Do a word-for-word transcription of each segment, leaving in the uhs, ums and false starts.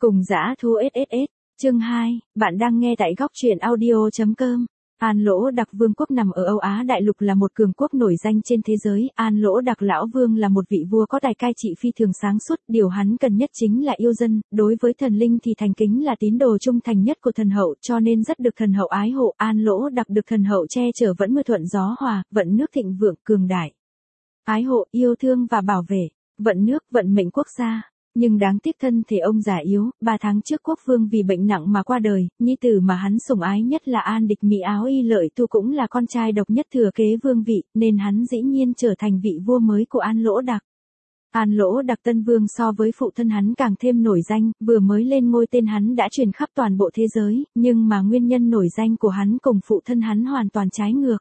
Cùng dã thú ét ét ét, chương hai, bạn đang nghe tại góc truyện audio.com. An Lỗ Đặc Vương quốc nằm ở Âu Á Đại Lục là một cường quốc nổi danh trên thế giới. An Lỗ Đặc Lão Vương là một vị vua có tài cai trị phi thường sáng suốt. Điều hắn cần nhất chính là yêu dân, đối với thần linh thì thành kính là tín đồ trung thành nhất của thần hậu, cho nên rất được thần hậu ái hộ. An Lỗ Đặc được thần hậu che chở vẫn mưa thuận gió hòa, vận nước thịnh vượng cường đại. Ái hộ, yêu thương và bảo vệ, vận nước, vận mệnh quốc gia. Nhưng đáng tiếc thân thể ông già yếu, ba tháng trước quốc vương vì bệnh nặng mà qua đời, nhi tử mà hắn sủng ái nhất là An Địch Mỹ Áo Y Lợi Tu cũng là con trai độc nhất thừa kế vương vị, nên hắn dĩ nhiên trở thành vị vua mới của An Lỗ Đặc. An Lỗ Đặc Tân Vương so với phụ thân hắn càng thêm nổi danh, vừa mới lên ngôi tên hắn đã truyền khắp toàn bộ thế giới, nhưng mà nguyên nhân nổi danh của hắn cùng phụ thân hắn hoàn toàn trái ngược.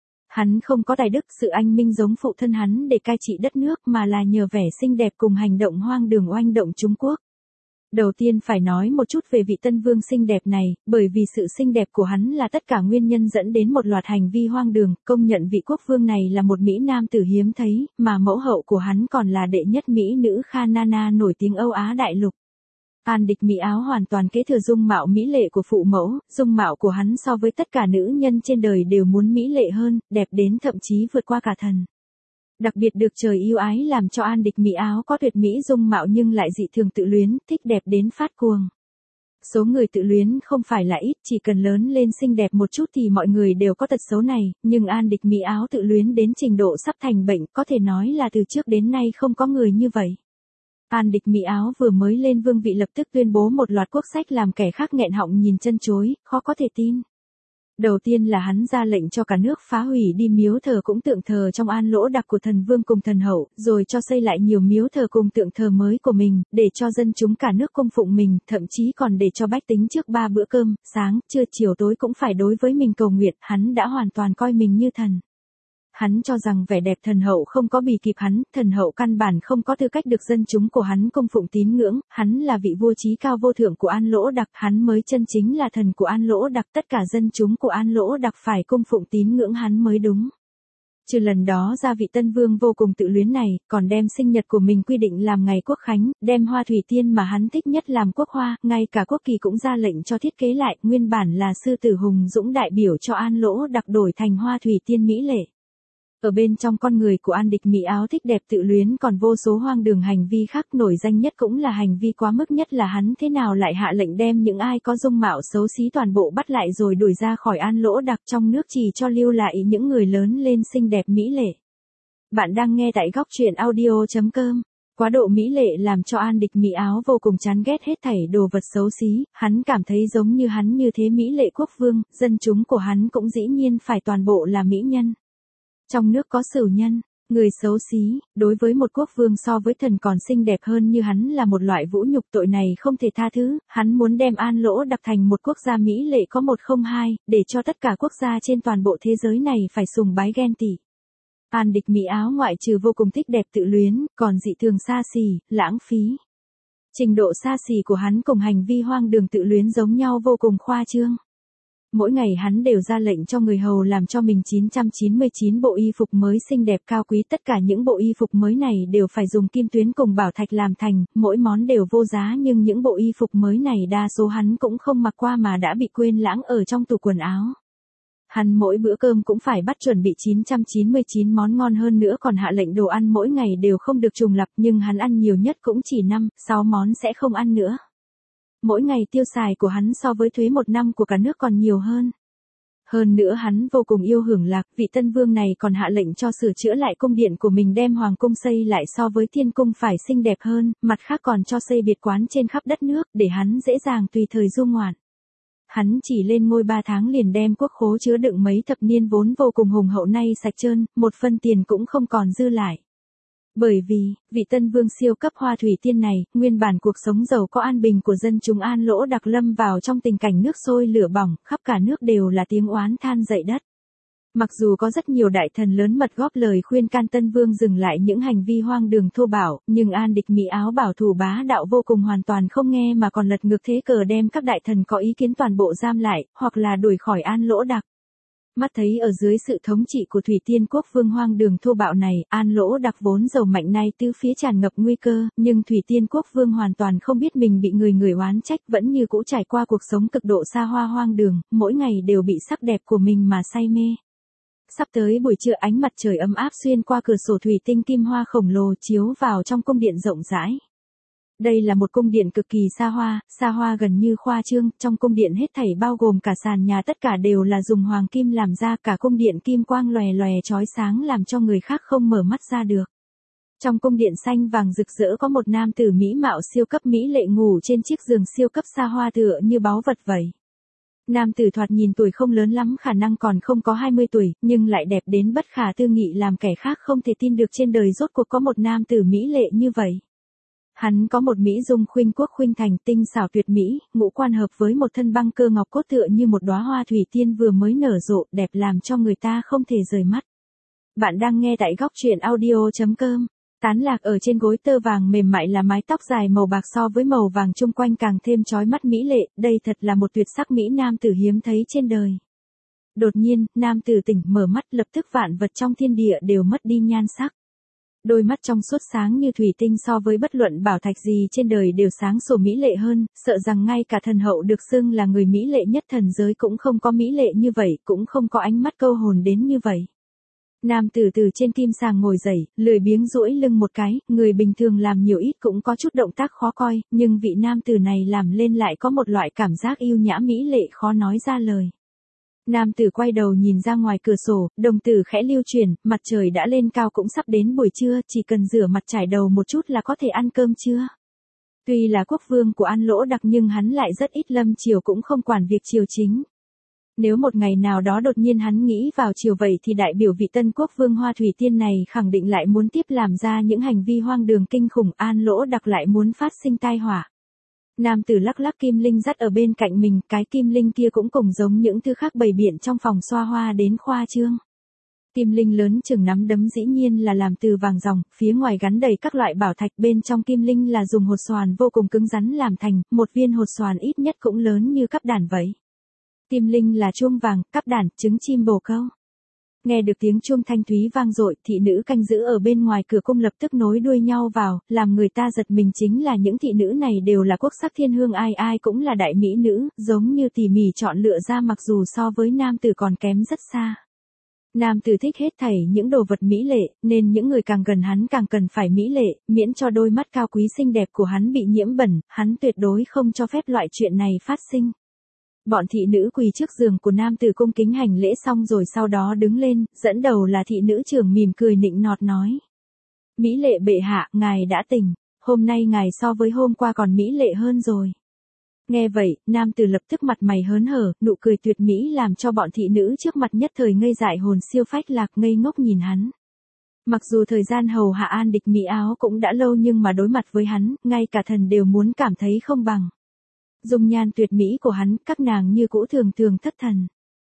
Hắn không có tài đức sự anh minh giống phụ thân hắn để cai trị đất nước mà là nhờ vẻ xinh đẹp cùng hành động hoang đường oanh động Trung Quốc. Đầu tiên phải nói một chút về vị tân vương xinh đẹp này, bởi vì sự xinh đẹp của hắn là tất cả nguyên nhân dẫn đến một loạt hành vi hoang đường, công nhận vị quốc vương này là một mỹ nam tử hiếm thấy, mà mẫu hậu của hắn còn là đệ nhất mỹ nữ Kha Nana nổi tiếng Âu Á Đại Lục. An Địch Mỹ Áo hoàn toàn kế thừa dung mạo mỹ lệ của phụ mẫu, dung mạo của hắn so với tất cả nữ nhân trên đời đều muốn mỹ lệ hơn, đẹp đến thậm chí vượt qua cả thần. Đặc biệt được trời yêu ái làm cho An Địch Mỹ Áo có tuyệt mỹ dung mạo nhưng lại dị thường tự luyến, thích đẹp đến phát cuồng. Số người tự luyến không phải là ít, chỉ cần lớn lên xinh đẹp một chút thì mọi người đều có tật xấu này, nhưng An Địch Mỹ Áo tự luyến đến trình độ sắp thành bệnh, có thể nói là từ trước đến nay không có người như vậy. An Địch Mỹ Áo vừa mới lên vương vị lập tức tuyên bố một loạt quốc sách làm kẻ khác nghẹn họng nhìn chân chối, khó có thể tin. Đầu tiên là hắn ra lệnh cho cả nước phá hủy đi miếu thờ cũng tượng thờ trong An Lỗ Đặc của thần vương cùng thần hậu, rồi cho xây lại nhiều miếu thờ cùng tượng thờ mới của mình, để cho dân chúng cả nước cung phụng mình, thậm chí còn để cho bách tính trước ba bữa cơm, sáng, trưa, chiều tối cũng phải đối với mình cầu nguyện, hắn đã hoàn toàn coi mình như thần. Hắn cho rằng vẻ đẹp thần hậu không có bì kịp hắn, thần hậu căn bản không có tư cách được dân chúng của hắn cung phụng tín ngưỡng, hắn là vị vua trí cao vô thượng của An Lỗ Đặc, hắn mới chân chính là thần của An Lỗ Đặc, tất cả dân chúng của An Lỗ Đặc phải cung phụng tín ngưỡng hắn mới đúng. Trừ lần đó ra vị tân vương vô cùng tự luyến này, còn đem sinh nhật của mình quy định làm ngày quốc khánh, đem hoa thủy tiên mà hắn thích nhất làm quốc hoa, ngay cả quốc kỳ cũng ra lệnh cho thiết kế lại, nguyên bản là sư tử hùng dũng đại biểu cho An Lỗ Đặc đổi thành hoa thủy tiên mỹ lệ. Ở bên trong con người của An Địch Mỹ Áo thích đẹp tự luyến còn vô số hoang đường hành vi khác, nổi danh nhất cũng là hành vi quá mức nhất là hắn thế nào lại hạ lệnh đem những ai có dung mạo xấu xí toàn bộ bắt lại rồi đuổi ra khỏi An Lỗ Đặc trong nước chỉ cho lưu lại những người lớn lên xinh đẹp mỹ lệ. Bạn đang nghe tại góc truyện audio.com. Quá độ mỹ lệ làm cho An Địch Mỹ Áo vô cùng chán ghét hết thảy đồ vật xấu xí, hắn cảm thấy giống như hắn như thế mỹ lệ quốc vương, dân chúng của hắn cũng dĩ nhiên phải toàn bộ là mỹ nhân. Trong nước có sửu nhân, người xấu xí, đối với một quốc vương so với thần còn xinh đẹp hơn như hắn là một loại vũ nhục, tội này không thể tha thứ, hắn muốn đem An Lỗ Đặc thành một quốc gia mỹ lệ có một không hai, để cho tất cả quốc gia trên toàn bộ thế giới này phải sùng bái ghen tị. An Địch Mỹ Áo ngoại trừ vô cùng thích đẹp tự luyến, còn dị thường xa xỉ, lãng phí. Trình độ xa xỉ của hắn cùng hành vi hoang đường tự luyến giống nhau vô cùng khoa trương. Mỗi ngày hắn đều ra lệnh cho người hầu làm cho mình chín trăm chín mươi chín bộ y phục mới xinh đẹp cao quý, tất cả những bộ y phục mới này đều phải dùng kim tuyến cùng bảo thạch làm thành, mỗi món đều vô giá nhưng những bộ y phục mới này đa số hắn cũng không mặc qua mà đã bị quên lãng ở trong tủ quần áo. Hắn mỗi bữa cơm cũng phải bắt chuẩn bị chín trăm chín mươi chín món ngon hơn nữa, còn hạ lệnh đồ ăn mỗi ngày đều không được trùng lặp, nhưng hắn ăn nhiều nhất cũng chỉ năm, sáu món sẽ không ăn nữa. Mỗi ngày tiêu xài của hắn so với thuế một năm của cả nước còn nhiều hơn. Hơn nữa hắn vô cùng yêu hưởng lạc, vị tân vương này còn hạ lệnh cho sửa chữa lại cung điện của mình, đem hoàng cung xây lại so với thiên cung phải xinh đẹp hơn, mặt khác còn cho xây biệt quán trên khắp đất nước, để hắn dễ dàng tùy thời du ngoạn. Hắn chỉ lên ngôi ba tháng liền đem quốc khố chứa đựng mấy thập niên vốn vô cùng hùng hậu nay sạch trơn, một phân tiền cũng không còn dư lại. Bởi vì, vị tân vương siêu cấp hoa thủy tiên này, nguyên bản cuộc sống giàu có an bình của dân chúng An Lỗ Đặc lâm vào trong tình cảnh nước sôi lửa bỏng, khắp cả nước đều là tiếng oán than dậy đất. Mặc dù có rất nhiều đại thần lớn mật góp lời khuyên can tân vương dừng lại những hành vi hoang đường thô bạo, nhưng An Địch Mỹ Áo bảo thủ bá đạo vô cùng hoàn toàn không nghe mà còn lật ngược thế cờ đem các đại thần có ý kiến toàn bộ giam lại, hoặc là đuổi khỏi An Lỗ Đặc. Mắt thấy ở dưới sự thống trị của Thủy Tiên quốc vương hoang đường thô bạo này, An Lỗ Đặc vốn giàu mạnh nay tứ phía tràn ngập nguy cơ, nhưng Thủy Tiên quốc vương hoàn toàn không biết mình bị người người oán trách, vẫn như cũ trải qua cuộc sống cực độ xa hoa hoang đường, mỗi ngày đều bị sắc đẹp của mình mà say mê. Sắp tới buổi trưa, ánh mặt trời ấm áp xuyên qua cửa sổ thủy tinh kim hoa khổng lồ chiếu vào trong cung điện rộng rãi. Đây là một cung điện cực kỳ xa hoa, xa hoa gần như khoa trương, trong cung điện hết thảy bao gồm cả sàn nhà tất cả đều là dùng hoàng kim làm ra, cả cung điện kim quang lòe lòe chói sáng làm cho người khác không mở mắt ra được. Trong cung điện xanh vàng rực rỡ có một nam tử mỹ mạo siêu cấp mỹ lệ ngủ trên chiếc giường siêu cấp xa hoa tựa như báu vật vậy. Nam tử thoạt nhìn tuổi không lớn lắm, khả năng còn không có hai mươi tuổi, nhưng lại đẹp đến bất khả tư nghị làm kẻ khác không thể tin được trên đời rốt cuộc có một nam tử mỹ lệ như vậy. Hắn có một mỹ dung khuynh quốc khuynh thành, tinh xảo tuyệt mỹ, ngũ quan hợp với một thân băng cơ ngọc cốt tựa như một đóa hoa thủy tiên vừa mới nở rộ, đẹp làm cho người ta không thể rời mắt. Bạn đang nghe tại góc truyện audio chấm com. Tán lạc ở trên gối tơ vàng mềm mại là mái tóc dài màu bạc so với màu vàng chung quanh càng thêm chói mắt mỹ lệ, đây thật là một tuyệt sắc mỹ nam tử hiếm thấy trên đời. Đột nhiên, nam tử tỉnh mở mắt, lập tức vạn vật trong thiên địa đều mất đi nhan sắc. Đôi mắt trong suốt sáng như thủy tinh, so với bất luận bảo thạch gì trên đời đều sáng sủa mỹ lệ hơn, sợ rằng ngay cả thần hậu được xưng là người mỹ lệ nhất thần giới cũng không có mỹ lệ như vậy, cũng không có ánh mắt câu hồn đến như vậy. Nam tử từ trên kim sàng ngồi dậy, lười biếng duỗi lưng một cái, người bình thường làm nhiều ít cũng có chút động tác khó coi, nhưng vị nam tử này làm lên lại có một loại cảm giác yêu nhã mỹ lệ khó nói ra lời. Nam tử quay đầu nhìn ra ngoài cửa sổ, đồng tử khẽ lưu chuyển, mặt trời đã lên cao, cũng sắp đến buổi trưa, chỉ cần rửa mặt trải đầu một chút là có thể ăn cơm trưa. Tuy là quốc vương của An Lỗ Đặc nhưng hắn lại rất ít lâm triều, cũng không quản việc triều chính. Nếu một ngày nào đó đột nhiên hắn nghĩ vào triều vậy thì đại biểu vị tân quốc vương Hoa Thủy Tiên này khẳng định lại muốn tiếp làm ra những hành vi hoang đường kinh khủng, An Lỗ Đặc lại muốn phát sinh tai họa. Nam tử lắc lắc kim linh dắt ở bên cạnh mình, cái kim linh kia cũng cùng giống những thứ khác bày biện trong phòng xoa hoa đến khoa trương. Kim linh lớn chừng nắm đấm dĩ nhiên là làm từ vàng ròng, phía ngoài gắn đầy các loại bảo thạch, bên trong kim linh là dùng hột xoàn vô cùng cứng rắn làm thành, một viên hột xoàn ít nhất cũng lớn như cắp đàn vậy. Kim linh là chuông vàng, cắp đàn, trứng chim bồ câu. Nghe được tiếng chuông thanh thúy vang dội, thị nữ canh giữ ở bên ngoài cửa cung lập tức nối đuôi nhau vào, làm người ta giật mình chính là những thị nữ này đều là quốc sắc thiên hương, ai ai cũng là đại mỹ nữ, giống như tỉ mỉ chọn lựa ra, mặc dù so với nam tử còn kém rất xa. Nam tử thích hết thảy những đồ vật mỹ lệ, nên những người càng gần hắn càng cần phải mỹ lệ, miễn cho đôi mắt cao quý xinh đẹp của hắn bị nhiễm bẩn, hắn tuyệt đối không cho phép loại chuyện này phát sinh. Bọn thị nữ quỳ trước giường của nam tử cung kính hành lễ xong rồi sau đó đứng lên, dẫn đầu là thị nữ trưởng mỉm cười nịnh nọt nói. Mỹ lệ bệ hạ, ngài đã tỉnh, hôm nay ngài so với hôm qua còn mỹ lệ hơn rồi. Nghe vậy, nam tử lập tức mặt mày hớn hở, nụ cười tuyệt mỹ làm cho bọn thị nữ trước mặt nhất thời ngây dại hồn siêu phách lạc, ngây ngốc nhìn hắn. Mặc dù thời gian hầu hạ An Địch Mỹ Áo cũng đã lâu nhưng mà đối mặt với hắn, ngay cả thần đều muốn cảm thấy không bằng. Dung nhan tuyệt mỹ của hắn, các nàng như cũ thường thường thất thần.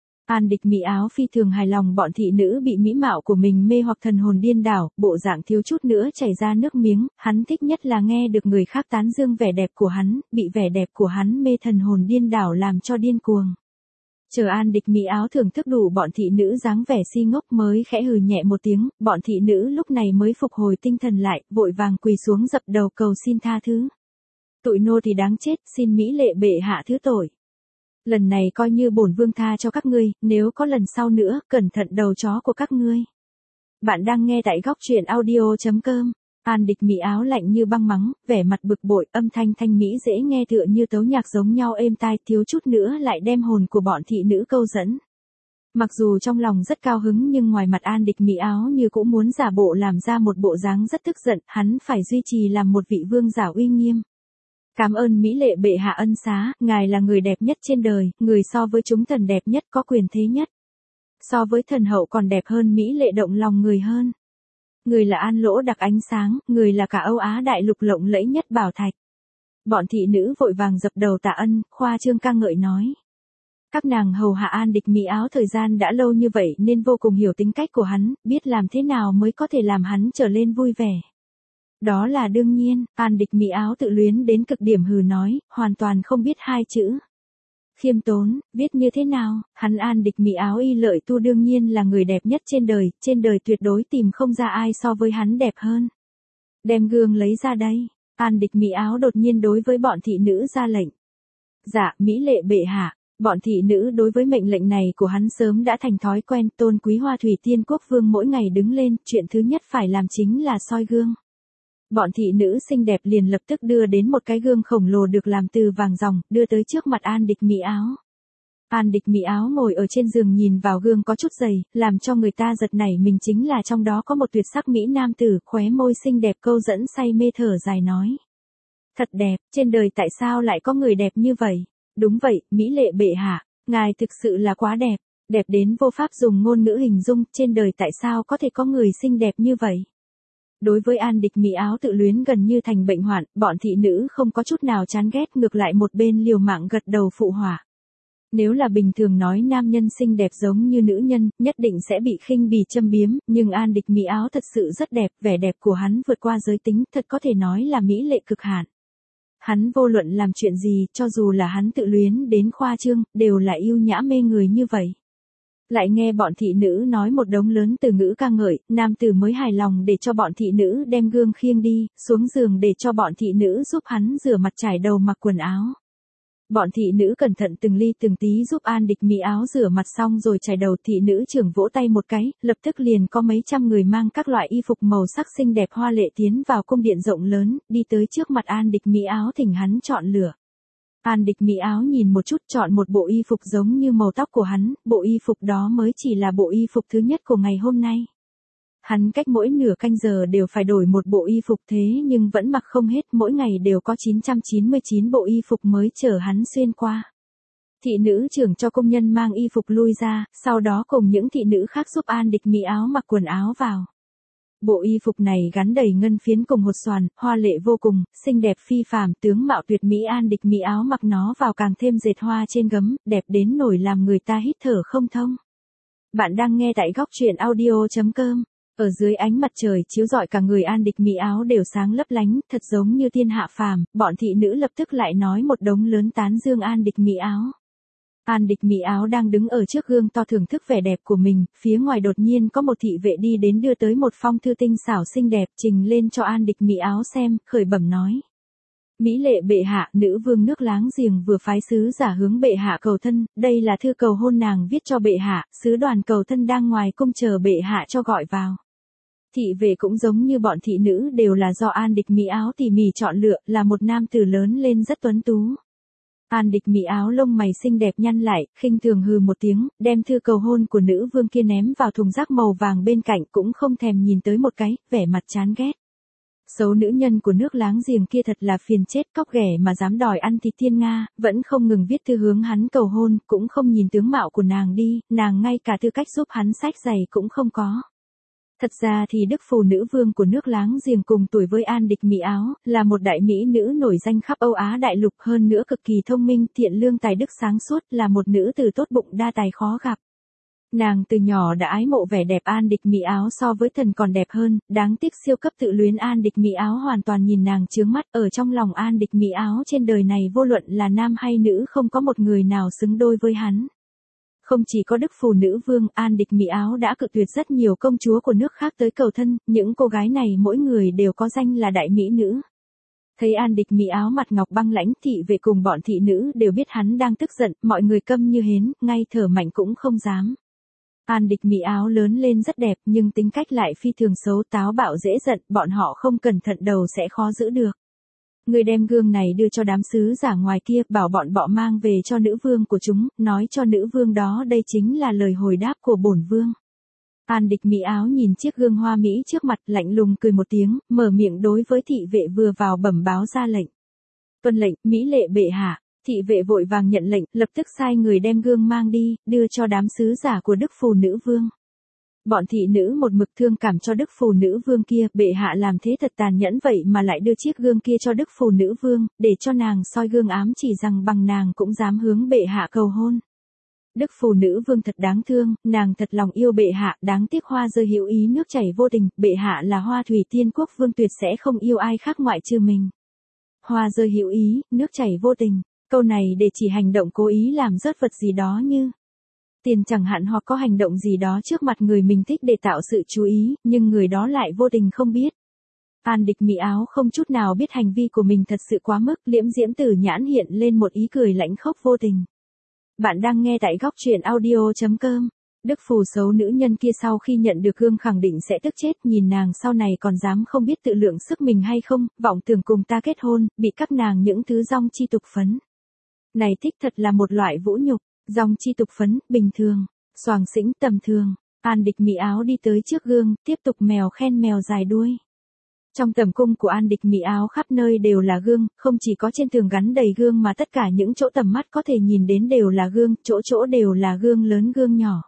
An Địch Mỹ Áo phi thường hài lòng bọn thị nữ bị mỹ mạo của mình mê hoặc thần hồn điên đảo, bộ dạng thiếu chút nữa chảy ra nước miếng, hắn thích nhất là nghe được người khác tán dương vẻ đẹp của hắn, bị vẻ đẹp của hắn mê thần hồn điên đảo làm cho điên cuồng. Chờ An Địch Mỹ Áo thưởng thức đủ bọn thị nữ dáng vẻ si ngốc mới khẽ hừ nhẹ một tiếng, bọn thị nữ lúc này mới phục hồi tinh thần lại, vội vàng quỳ xuống dập đầu cầu xin tha thứ. Tụi nô thì đáng chết, xin mỹ lệ bệ hạ thứ tội. Lần này coi như bổn vương tha cho các ngươi, nếu có lần sau nữa, cẩn thận đầu chó của các ngươi. Bạn đang nghe tại góc truyện audio chấm com. An Địch Mỹ Áo lạnh như băng mắng, vẻ mặt bực bội, âm thanh thanh mỹ dễ nghe tựa như tấu nhạc giống nhau êm tai, thiếu chút nữa lại đem hồn của bọn thị nữ câu dẫn. Mặc dù trong lòng rất cao hứng nhưng ngoài mặt An Địch Mỹ Áo như cũng muốn giả bộ làm ra một bộ dáng rất tức giận, hắn phải duy trì làm một vị vương giả uy nghiêm. Cảm ơn mỹ lệ bệ hạ ân xá, ngài là người đẹp nhất trên đời, người so với chúng thần đẹp nhất, có quyền thế nhất. So với thần hậu còn đẹp hơn, mỹ lệ động lòng người hơn. Người là An Lỗ Đặc ánh sáng, người là cả Âu Á đại lục lộng lẫy nhất bảo thạch. Bọn thị nữ vội vàng dập đầu tạ ân, khoa trương ca ngợi nói. Các nàng hầu hạ An Địch Mỹ Áo thời gian đã lâu như vậy nên vô cùng hiểu tính cách của hắn, biết làm thế nào mới có thể làm hắn trở lên vui vẻ. Đó là đương nhiên, An Địch Mỹ Áo tự luyến đến cực điểm hừ nói, hoàn toàn không biết hai chữ. khiêm tốn, viết như thế nào, hắn An Địch Mỹ Áo Y Lợi Tu đương nhiên là người đẹp nhất trên đời, trên đời tuyệt đối tìm không ra ai so với hắn đẹp hơn. Đem gương lấy ra đây, An Địch Mỹ Áo đột nhiên đối với bọn thị nữ ra lệnh. Dạ, mỹ lệ bệ hạ. Bọn thị nữ đối với mệnh lệnh này của hắn sớm đã thành thói quen. Tôn quý Hoa Thủy Tiên Quốc Vương mỗi ngày đứng lên, chuyện thứ nhất phải làm chính là soi gương. Bọn thị nữ xinh đẹp liền lập tức đưa đến một cái gương khổng lồ được làm từ vàng ròng, đưa tới trước mặt An Địch Mỹ Áo. An Địch Mỹ Áo ngồi ở trên giường nhìn vào gương có chút dày, làm cho người ta giật nảy mình chính là trong đó có một tuyệt sắc mỹ nam tử, khóe môi xinh đẹp câu dẫn say mê thở dài nói. Thật đẹp, trên đời tại sao lại có người đẹp như vậy? Đúng vậy, mỹ lệ bệ hạ, ngài thực sự là quá đẹp, đẹp đến vô pháp dùng ngôn ngữ hình dung, trên đời tại sao có thể có người xinh đẹp như vậy? Đối với An Địch Mỹ Áo tự luyến gần như thành bệnh hoạn, bọn thị nữ không có chút nào chán ghét, ngược lại một bên liều mạng gật đầu phụ họa. Nếu là bình thường nói nam nhân xinh đẹp giống như nữ nhân, nhất định sẽ bị khinh bỉ châm biếm, nhưng An Địch Mỹ Áo thật sự rất đẹp, vẻ đẹp của hắn vượt qua giới tính, thật có thể nói là mỹ lệ cực hạn. Hắn vô luận làm chuyện gì, cho dù là hắn tự luyến đến khoa trương, đều là yêu nhã mê người như vậy. Lại nghe bọn thị nữ nói một đống lớn từ ngữ ca ngợi, nam tử mới hài lòng để cho bọn thị nữ đem gương khiêng đi, xuống giường để cho bọn thị nữ giúp hắn rửa mặt trải đầu mặc quần áo. Bọn thị nữ cẩn thận từng ly từng tí giúp An Địch Mỹ Áo rửa mặt xong rồi trải đầu, thị nữ trưởng vỗ tay một cái, lập tức liền có mấy trăm người mang các loại y phục màu sắc xinh đẹp hoa lệ tiến vào cung điện rộng lớn, đi tới trước mặt An Địch Mỹ Áo thỉnh hắn chọn lựa. An Địch Mỹ Áo nhìn một chút chọn một bộ y phục giống như màu tóc của hắn, bộ y phục đó mới chỉ là bộ y phục thứ nhất của ngày hôm nay. Hắn cách mỗi nửa canh giờ đều phải đổi một bộ y phục thế nhưng vẫn mặc không hết, mỗi ngày đều có chín trăm chín mươi chín bộ y phục mới chở hắn xuyên qua. Thị nữ trưởng cho công nhân mang y phục lui ra, sau đó cùng những thị nữ khác giúp An Địch Mỹ Áo mặc quần áo vào. Bộ y phục này gắn đầy ngân phiến cùng hột xoàn, hoa lệ vô cùng, xinh đẹp phi phàm, tướng mạo tuyệt mỹ. An Địch Mỹ Áo mặc nó vào càng thêm dệt hoa trên gấm, đẹp đến nổi làm người ta hít thở không thông. Bạn đang nghe tại góc truyện audio chấm com. Ở dưới ánh mặt trời chiếu rọi cả người An Địch Mỹ Áo đều sáng lấp lánh, thật giống như thiên hạ phàm, bọn thị nữ lập tức lại nói một đống lớn tán dương An Địch Mỹ Áo. An Địch Mỹ Áo đang đứng ở trước gương to thưởng thức vẻ đẹp của mình, phía ngoài đột nhiên có một thị vệ đi đến đưa tới một phong thư tinh xảo xinh đẹp trình lên cho An Địch Mỹ Áo xem, khởi bẩm nói. Mỹ lệ bệ hạ, nữ vương nước láng giềng vừa phái sứ giả hướng bệ hạ cầu thân, đây là thư cầu hôn nàng viết cho bệ hạ, sứ đoàn cầu thân đang ngoài cung chờ bệ hạ cho gọi vào. Thị vệ cũng giống như bọn thị nữ đều là do An Địch Mỹ Áo tỉ mỉ chọn lựa, là một nam tử lớn lên rất tuấn tú. An Địch Mỹ Áo lông mày xinh đẹp nhăn lại, khinh thường hừ một tiếng, đem thư cầu hôn của nữ vương kia ném vào thùng rác màu vàng bên cạnh, cũng không thèm nhìn tới một cái, vẻ mặt chán ghét. Xấu nữ nhân của nước láng giềng kia thật là phiền chết, cóc ghẻ mà dám đòi ăn thịt thiên Nga, vẫn không ngừng viết thư hướng hắn cầu hôn, cũng không nhìn tướng mạo của nàng đi, nàng ngay cả tư cách giúp hắn xách giày cũng không có. Thật ra thì đức phù nữ vương của nước láng giềng cùng tuổi với An Địch Mỹ Áo, là một đại mỹ nữ nổi danh khắp Âu Á đại lục, hơn nữa cực kỳ thông minh, thiện lương, tài đức sáng suốt, là một nữ tử tốt bụng đa tài khó gặp. Nàng từ nhỏ đã ái mộ vẻ đẹp An Địch Mỹ Áo so với thần còn đẹp hơn, đáng tiếc siêu cấp tự luyến An Địch Mỹ Áo hoàn toàn nhìn nàng chướng mắt, ở trong lòng An Địch Mỹ Áo trên đời này vô luận là nam hay nữ không có một người nào xứng đôi với hắn. Không chỉ có đức phù nữ vương, An Địch Mỹ Áo đã cự tuyệt rất nhiều công chúa của nước khác tới cầu thân, những cô gái này mỗi người đều có danh là đại mỹ nữ. Thấy An Địch Mỹ Áo mặt ngọc băng lãnh, thị vệ cùng bọn thị nữ đều biết hắn đang tức giận, mọi người câm như hến, ngay thở mạnh cũng không dám. An Địch Mỹ Áo lớn lên rất đẹp nhưng tính cách lại phi thường xấu, táo bạo dễ giận, bọn họ không cẩn thận đầu sẽ khó giữ được. Người đem gương này đưa cho đám sứ giả ngoài kia, bảo bọn bọ mang về cho nữ vương của chúng, nói cho nữ vương đó đây chính là lời hồi đáp của bổn vương. An Địch Mỹ Áo nhìn chiếc gương hoa mỹ trước mặt, lạnh lùng cười một tiếng, mở miệng đối với thị vệ vừa vào bẩm báo ra lệnh. Tuân lệnh, mỹ lệ bệ hạ. Thị vệ vội vàng nhận lệnh, lập tức sai người đem gương mang đi, đưa cho đám sứ giả của đức phù nữ vương. Bọn thị nữ một mực thương cảm cho đức phù nữ vương kia, bệ hạ làm thế thật tàn nhẫn vậy mà lại đưa chiếc gương kia cho đức phù nữ vương, để cho nàng soi gương ám chỉ rằng bằng nàng cũng dám hướng bệ hạ cầu hôn. Đức phù nữ vương thật đáng thương, nàng thật lòng yêu bệ hạ, đáng tiếc hoa rơi hữu ý nước chảy vô tình, bệ hạ là Hoa Thủy Tiên Quốc Vương tuyệt sẽ không yêu ai khác ngoại trừ mình. Hoa rơi hữu ý, nước chảy vô tình. Câu này để chỉ hành động cố ý làm rớt vật gì đó như tiền chẳng hạn, hoặc có hành động gì đó trước mặt người mình thích để tạo sự chú ý, nhưng người đó lại vô tình không biết. An Địch Mỹ Áo không chút nào biết hành vi của mình thật sự quá mức, liễm diễm tử nhãn hiện lên một ý cười lãnh khốc vô tình. Bạn đang nghe tại góc truyện audio.com. Đức phù xấu nữ nhân kia sau khi nhận được gương khẳng định sẽ tức chết, nhìn nàng sau này còn dám không biết tự lượng sức mình hay không, vọng tưởng cùng ta kết hôn, bị các nàng những thứ dong chi tục phấn. Này thích thật là một loại vũ nhục, dong chi tục phấn, bình thường, xoàng xĩnh tầm thường. An Địch Mỹ Áo đi tới trước gương, tiếp tục mèo khen mèo dài đuôi. Trong tầm cung của An Địch Mỹ Áo khắp nơi đều là gương, không chỉ có trên tường gắn đầy gương mà tất cả những chỗ tầm mắt có thể nhìn đến đều là gương, chỗ chỗ đều là gương lớn gương nhỏ.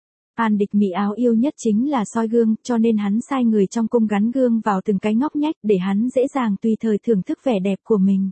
An Địch Mỹ Áo yêu nhất chính là soi gương, cho nên hắn sai người trong cung gắn gương vào từng cái ngóc ngách để hắn dễ dàng tùy thời thưởng thức vẻ đẹp của mình.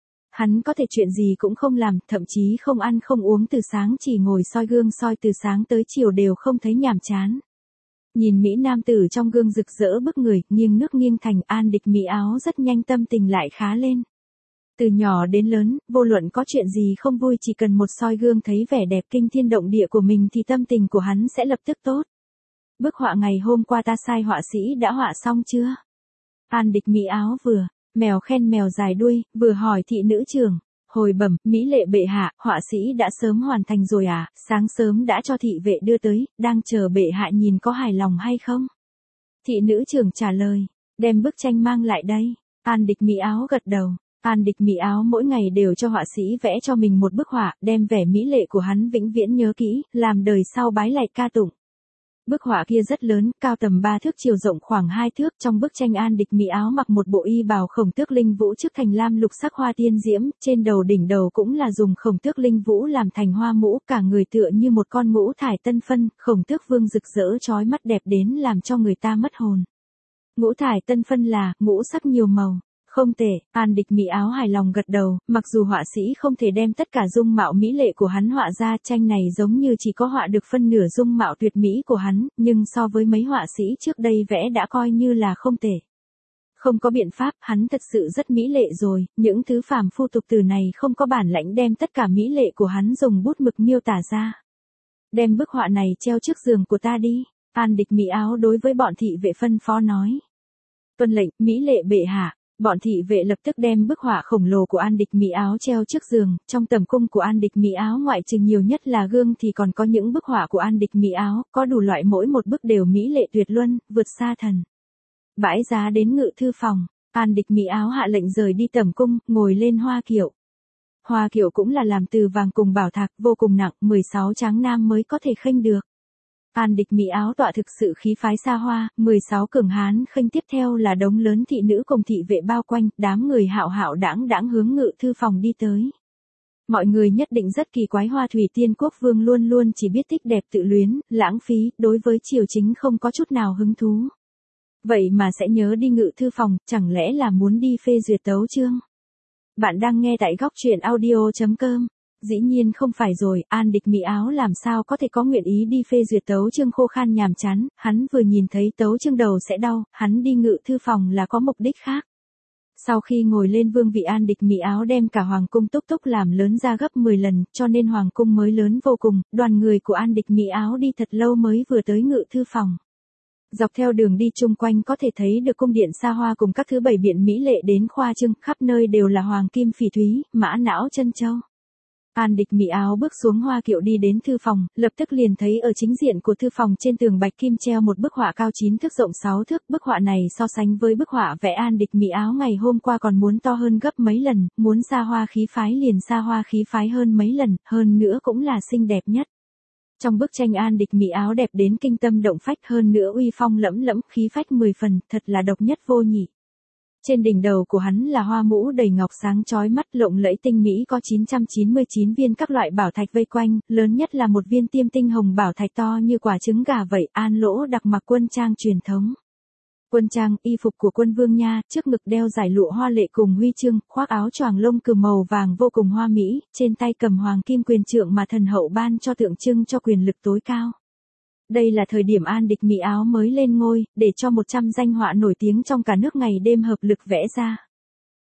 Hắn có thể chuyện gì cũng không làm, thậm chí không ăn không uống từ sáng, chỉ ngồi soi gương soi từ sáng tới chiều đều không thấy nhàm chán. Nhìn Mỹ nam tử trong gương rực rỡ bức người, nghiêng nước nghiêng thành, An Địch Mỹ Áo rất nhanh tâm tình lại khá lên. Từ nhỏ đến lớn, vô luận có chuyện gì không vui chỉ cần một soi gương thấy vẻ đẹp kinh thiên động địa của mình thì tâm tình của hắn sẽ lập tức tốt. Bức họa ngày hôm qua ta sai họa sĩ đã họa xong chưa? An Địch Mỹ Áo vừa mèo khen mèo dài đuôi, vừa hỏi thị nữ trưởng. Hồi bẩm, mỹ lệ bệ hạ, họa sĩ đã sớm hoàn thành rồi à, sáng sớm đã cho thị vệ đưa tới, đang chờ bệ hạ nhìn có hài lòng hay không? Thị nữ trưởng trả lời, đem bức tranh mang lại đây. An Địch Mỹ Áo gật đầu. An Địch Mỹ Áo mỗi ngày đều cho họa sĩ vẽ cho mình một bức họa, đem vẻ mỹ lệ của hắn vĩnh viễn nhớ kỹ, làm đời sau bái lại ca tụng. Bức họa kia rất lớn, cao tầm ba thước, chiều rộng khoảng hai thước. Trong bức tranh An Địch Mỹ Áo mặc một bộ y bào khổng tước linh vũ trước thành lam lục sắc hoa tiên diễm, trên đầu đỉnh đầu cũng là dùng khổng tước linh vũ làm thành hoa mũ, cả người tựa như một con ngũ thải tân phân, khổng tước vương rực rỡ chói mắt đẹp đến làm cho người ta mất hồn. Ngũ thải tân phân là ngũ sắc nhiều màu. Không tệ, An Địch Mỹ Áo hài lòng gật đầu, mặc dù họa sĩ không thể đem tất cả dung mạo mỹ lệ của hắn họa ra, tranh này giống như chỉ có họa được phân nửa dung mạo tuyệt mỹ của hắn, nhưng so với mấy họa sĩ trước đây vẽ đã coi như là không tệ. Không có biện pháp, hắn thật sự rất mỹ lệ rồi, những thứ phàm phu tục tử này không có bản lãnh đem tất cả mỹ lệ của hắn dùng bút mực miêu tả ra. Đem bức họa này treo trước giường của ta đi, An Địch Mỹ Áo đối với bọn thị vệ phân phó nói. Tuân lệnh, mỹ lệ bệ hạ. Bọn thị vệ lập tức đem bức họa khổng lồ của An Địch Mỹ Áo treo trước giường, trong tầm cung của An Địch Mỹ Áo ngoại trừ nhiều nhất là gương thì còn có những bức họa của An Địch Mỹ Áo, có đủ loại, mỗi một bức đều mỹ lệ tuyệt luân, vượt xa thần. Bãi giá đến ngự thư phòng, An Địch Mỹ Áo hạ lệnh rời đi tầm cung, ngồi lên hoa kiệu. Hoa kiệu cũng là làm từ vàng cùng bảo thạch, vô cùng nặng, mười sáu tráng nam mới có thể khênh được. An Địch Mỹ Áo tọa thực sự khí phái xa hoa, mười sáu cường hán khênh, tiếp theo là đống lớn thị nữ cùng thị vệ bao quanh, đám người hạo hạo đãng đãng hướng ngự thư phòng đi tới. Mọi người nhất định rất kỳ quái, Hoa Thủy Tiên Quốc vương luôn luôn chỉ biết thích đẹp tự luyến, lãng phí, đối với triều chính không có chút nào hứng thú. Vậy mà sẽ nhớ đi ngự thư phòng, chẳng lẽ là muốn đi phê duyệt tấu chương? Bạn đang nghe tại góc truyện audio.com. Dĩ nhiên không phải rồi, An Địch Mỹ Áo làm sao có thể có nguyện ý đi phê duyệt tấu chương khô khan nhàm chán, hắn vừa nhìn thấy tấu chương đầu sẽ đau, hắn đi ngự thư phòng là có mục đích khác. Sau khi ngồi lên vương vị, An Địch Mỹ Áo đem cả hoàng cung túc túc làm lớn ra gấp mười lần, cho nên hoàng cung mới lớn vô cùng, đoàn người của An Địch Mỹ Áo đi thật lâu mới vừa tới ngự thư phòng. Dọc theo đường đi chung quanh có thể thấy được cung điện xa hoa cùng các thứ bày biện mỹ lệ đến khoa trương, khắp nơi đều là hoàng kim phỉ thúy, mã não chân châu. An Địch Mỹ Áo bước xuống hoa kiệu đi đến thư phòng, lập tức liền thấy ở chính diện của thư phòng trên tường bạch kim treo một bức họa cao chín thước rộng sáu thước. Bức họa này so sánh với bức họa vẽ An Địch Mỹ Áo ngày hôm qua còn muốn to hơn gấp mấy lần, muốn xa hoa khí phái liền xa hoa khí phái hơn mấy lần, hơn nữa cũng là xinh đẹp nhất. Trong bức tranh An Địch Mỹ Áo đẹp đến kinh tâm động phách, hơn nữa uy phong lẫm lẫm, khí phách mười phần, thật là độc nhất vô nhị. Trên đỉnh đầu của hắn là hoa mũ đầy ngọc sáng chói mắt, lộng lẫy tinh mỹ, có chín trăm chín mươi chín viên các loại bảo thạch vây quanh, lớn nhất là một viên tiêm tinh hồng bảo thạch to như quả trứng gà vậy. An Lỗ Đặc mặc quân trang truyền thống. Quân trang, y phục của quân vương nha, trước ngực đeo dải lụa hoa lệ cùng huy chương, khoác áo choàng lông cừu màu vàng vô cùng hoa mỹ, trên tay cầm hoàng kim quyền trượng mà thần hậu ban cho, tượng trưng cho quyền lực tối cao. Đây là thời điểm An Địch Mỹ Áo mới lên ngôi, để cho một trăm danh họa nổi tiếng trong cả nước ngày đêm hợp lực vẽ ra.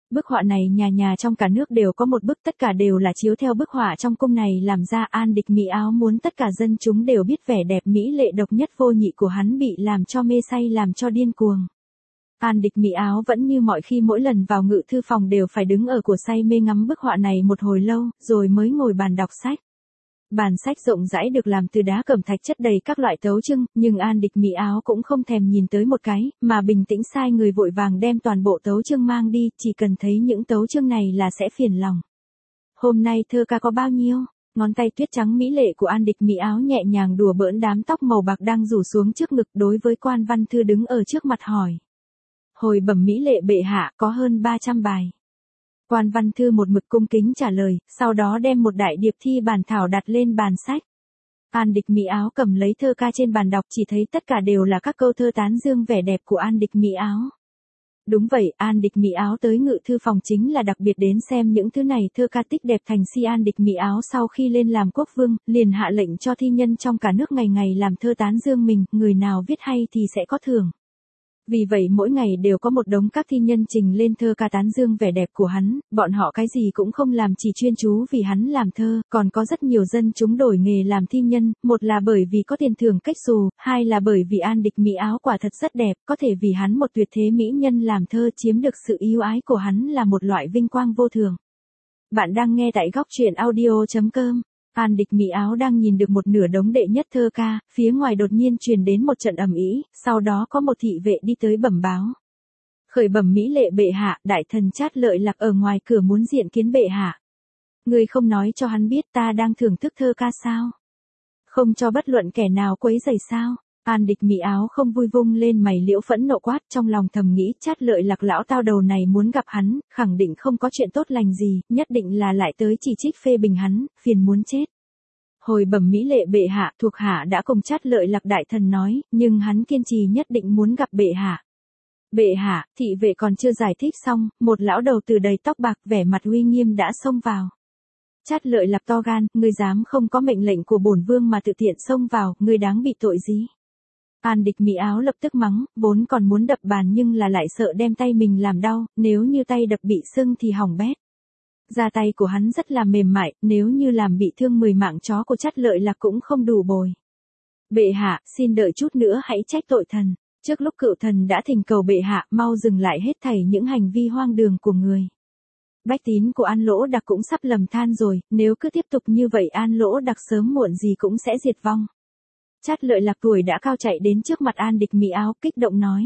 Bức họa này nhà nhà trong cả nước đều có một bức, tất cả đều là chiếu theo bức họa trong cung này làm ra. An Địch Mỹ Áo muốn tất cả dân chúng đều biết vẻ đẹp mỹ lệ độc nhất vô nhị của hắn bị làm cho mê say, làm cho điên cuồng. An Địch Mỹ Áo vẫn như mọi khi mỗi lần vào ngự thư phòng đều phải đứng ở của say mê ngắm bức họa này một hồi lâu, rồi mới ngồi bàn đọc sách. Bàn sách rộng rãi được làm từ đá cẩm thạch chất đầy các loại tấu chương, nhưng An Địch Mỹ Áo cũng không thèm nhìn tới một cái, mà bình tĩnh sai người vội vàng đem toàn bộ tấu chương mang đi, chỉ cần thấy những tấu chương này là sẽ phiền lòng. Hôm nay thơ ca có bao nhiêu? Ngón tay tuyết trắng mỹ lệ của An Địch Mỹ Áo nhẹ nhàng đùa bỡn đám tóc màu bạc đang rủ xuống trước ngực, đối với Quan Văn Thư đứng ở trước mặt hỏi. Hồi bẩm mỹ lệ bệ hạ, có hơn ba trăm bài. Quan Văn Thư một mực cung kính trả lời, sau đó đem một đại điệp thi bản thảo đặt lên bàn sách. An Địch Mỹ Áo cầm lấy thơ ca trên bàn đọc, chỉ thấy tất cả đều là các câu thơ tán dương vẻ đẹp của An Địch Mỹ Áo. Đúng vậy, An Địch Mỹ Áo tới ngự thư phòng chính là đặc biệt đến xem những thứ này thơ ca tích đẹp thành si. An Địch Mỹ Áo sau khi lên làm quốc vương, liền hạ lệnh cho thi nhân trong cả nước ngày ngày làm thơ tán dương mình, người nào viết hay thì sẽ có thưởng. Vì vậy mỗi ngày đều có một đống các thi nhân trình lên thơ ca tán dương vẻ đẹp của hắn, bọn họ cái gì cũng không làm, chỉ chuyên chú vì hắn làm thơ. Còn có rất nhiều dân chúng đổi nghề làm thi nhân, một là bởi vì có tiền thưởng cách xù, hai là bởi vì An Địch Mỹ Áo quả thật rất đẹp, có thể vì hắn một tuyệt thế mỹ nhân làm thơ chiếm được sự yêu ái của hắn là một loại vinh quang vô thường. Bạn đang nghe tại góc truyện audio chấm com. An Địch Mỹ Áo đang nhìn được một nửa đống đệ nhất thơ ca, phía ngoài đột nhiên truyền đến một trận ầm ĩ, sau đó có một thị vệ đi tới bẩm báo. Khởi bẩm mỹ lệ bệ hạ, đại thần Trát Lợi Lạc ở ngoài cửa muốn diện kiến bệ hạ. Người không nói cho hắn biết ta đang thưởng thức thơ ca sao? Không cho bất luận kẻ nào quấy rầy sao? An Địch Mỹ Áo không vui, vung lên mày liễu phẫn nộ quát, trong lòng thầm nghĩ Trát Lợi Lạc lão tao đầu này muốn gặp hắn, khẳng định không có chuyện tốt lành gì, nhất định là lại tới chỉ trích phê bình hắn, phiền muốn chết. Hồi bẩm mỹ lệ bệ hạ, thuộc hạ đã cùng Trát Lợi Lạc đại thần nói, nhưng hắn kiên trì nhất định muốn gặp bệ hạ. Bệ hạ, thị vệ còn chưa giải thích xong, một lão đầu từ đầy tóc bạc vẻ mặt uy nghiêm đã xông vào. Trát Lợi Lạc to gan, ngươi dám không có mệnh lệnh của bổn vương mà tự tiện xông vào, ngươi đáng bị tội gì? An Địch Mỹ Áo lập tức mắng, vốn còn muốn đập bàn nhưng là lại sợ đem tay mình làm đau, nếu như tay đập bị sưng thì hỏng bét. Da tay của hắn rất là mềm mại, nếu như làm bị thương mười mạng chó của Trát Lợi Lạc cũng không đủ bồi. Bệ hạ, xin đợi chút nữa hãy trách tội thần. Trước lúc cựu thần đã thỉnh cầu bệ hạ mau dừng lại hết thảy những hành vi hoang đường của người. Bách tín của An Lỗ Đặc cũng sắp lầm than rồi, nếu cứ tiếp tục như vậy An Lỗ Đặc sớm muộn gì cũng sẽ diệt vong. Trát Lợi Lạc tuổi đã cao chạy đến trước mặt An Địch Mỹ Áo kích động nói.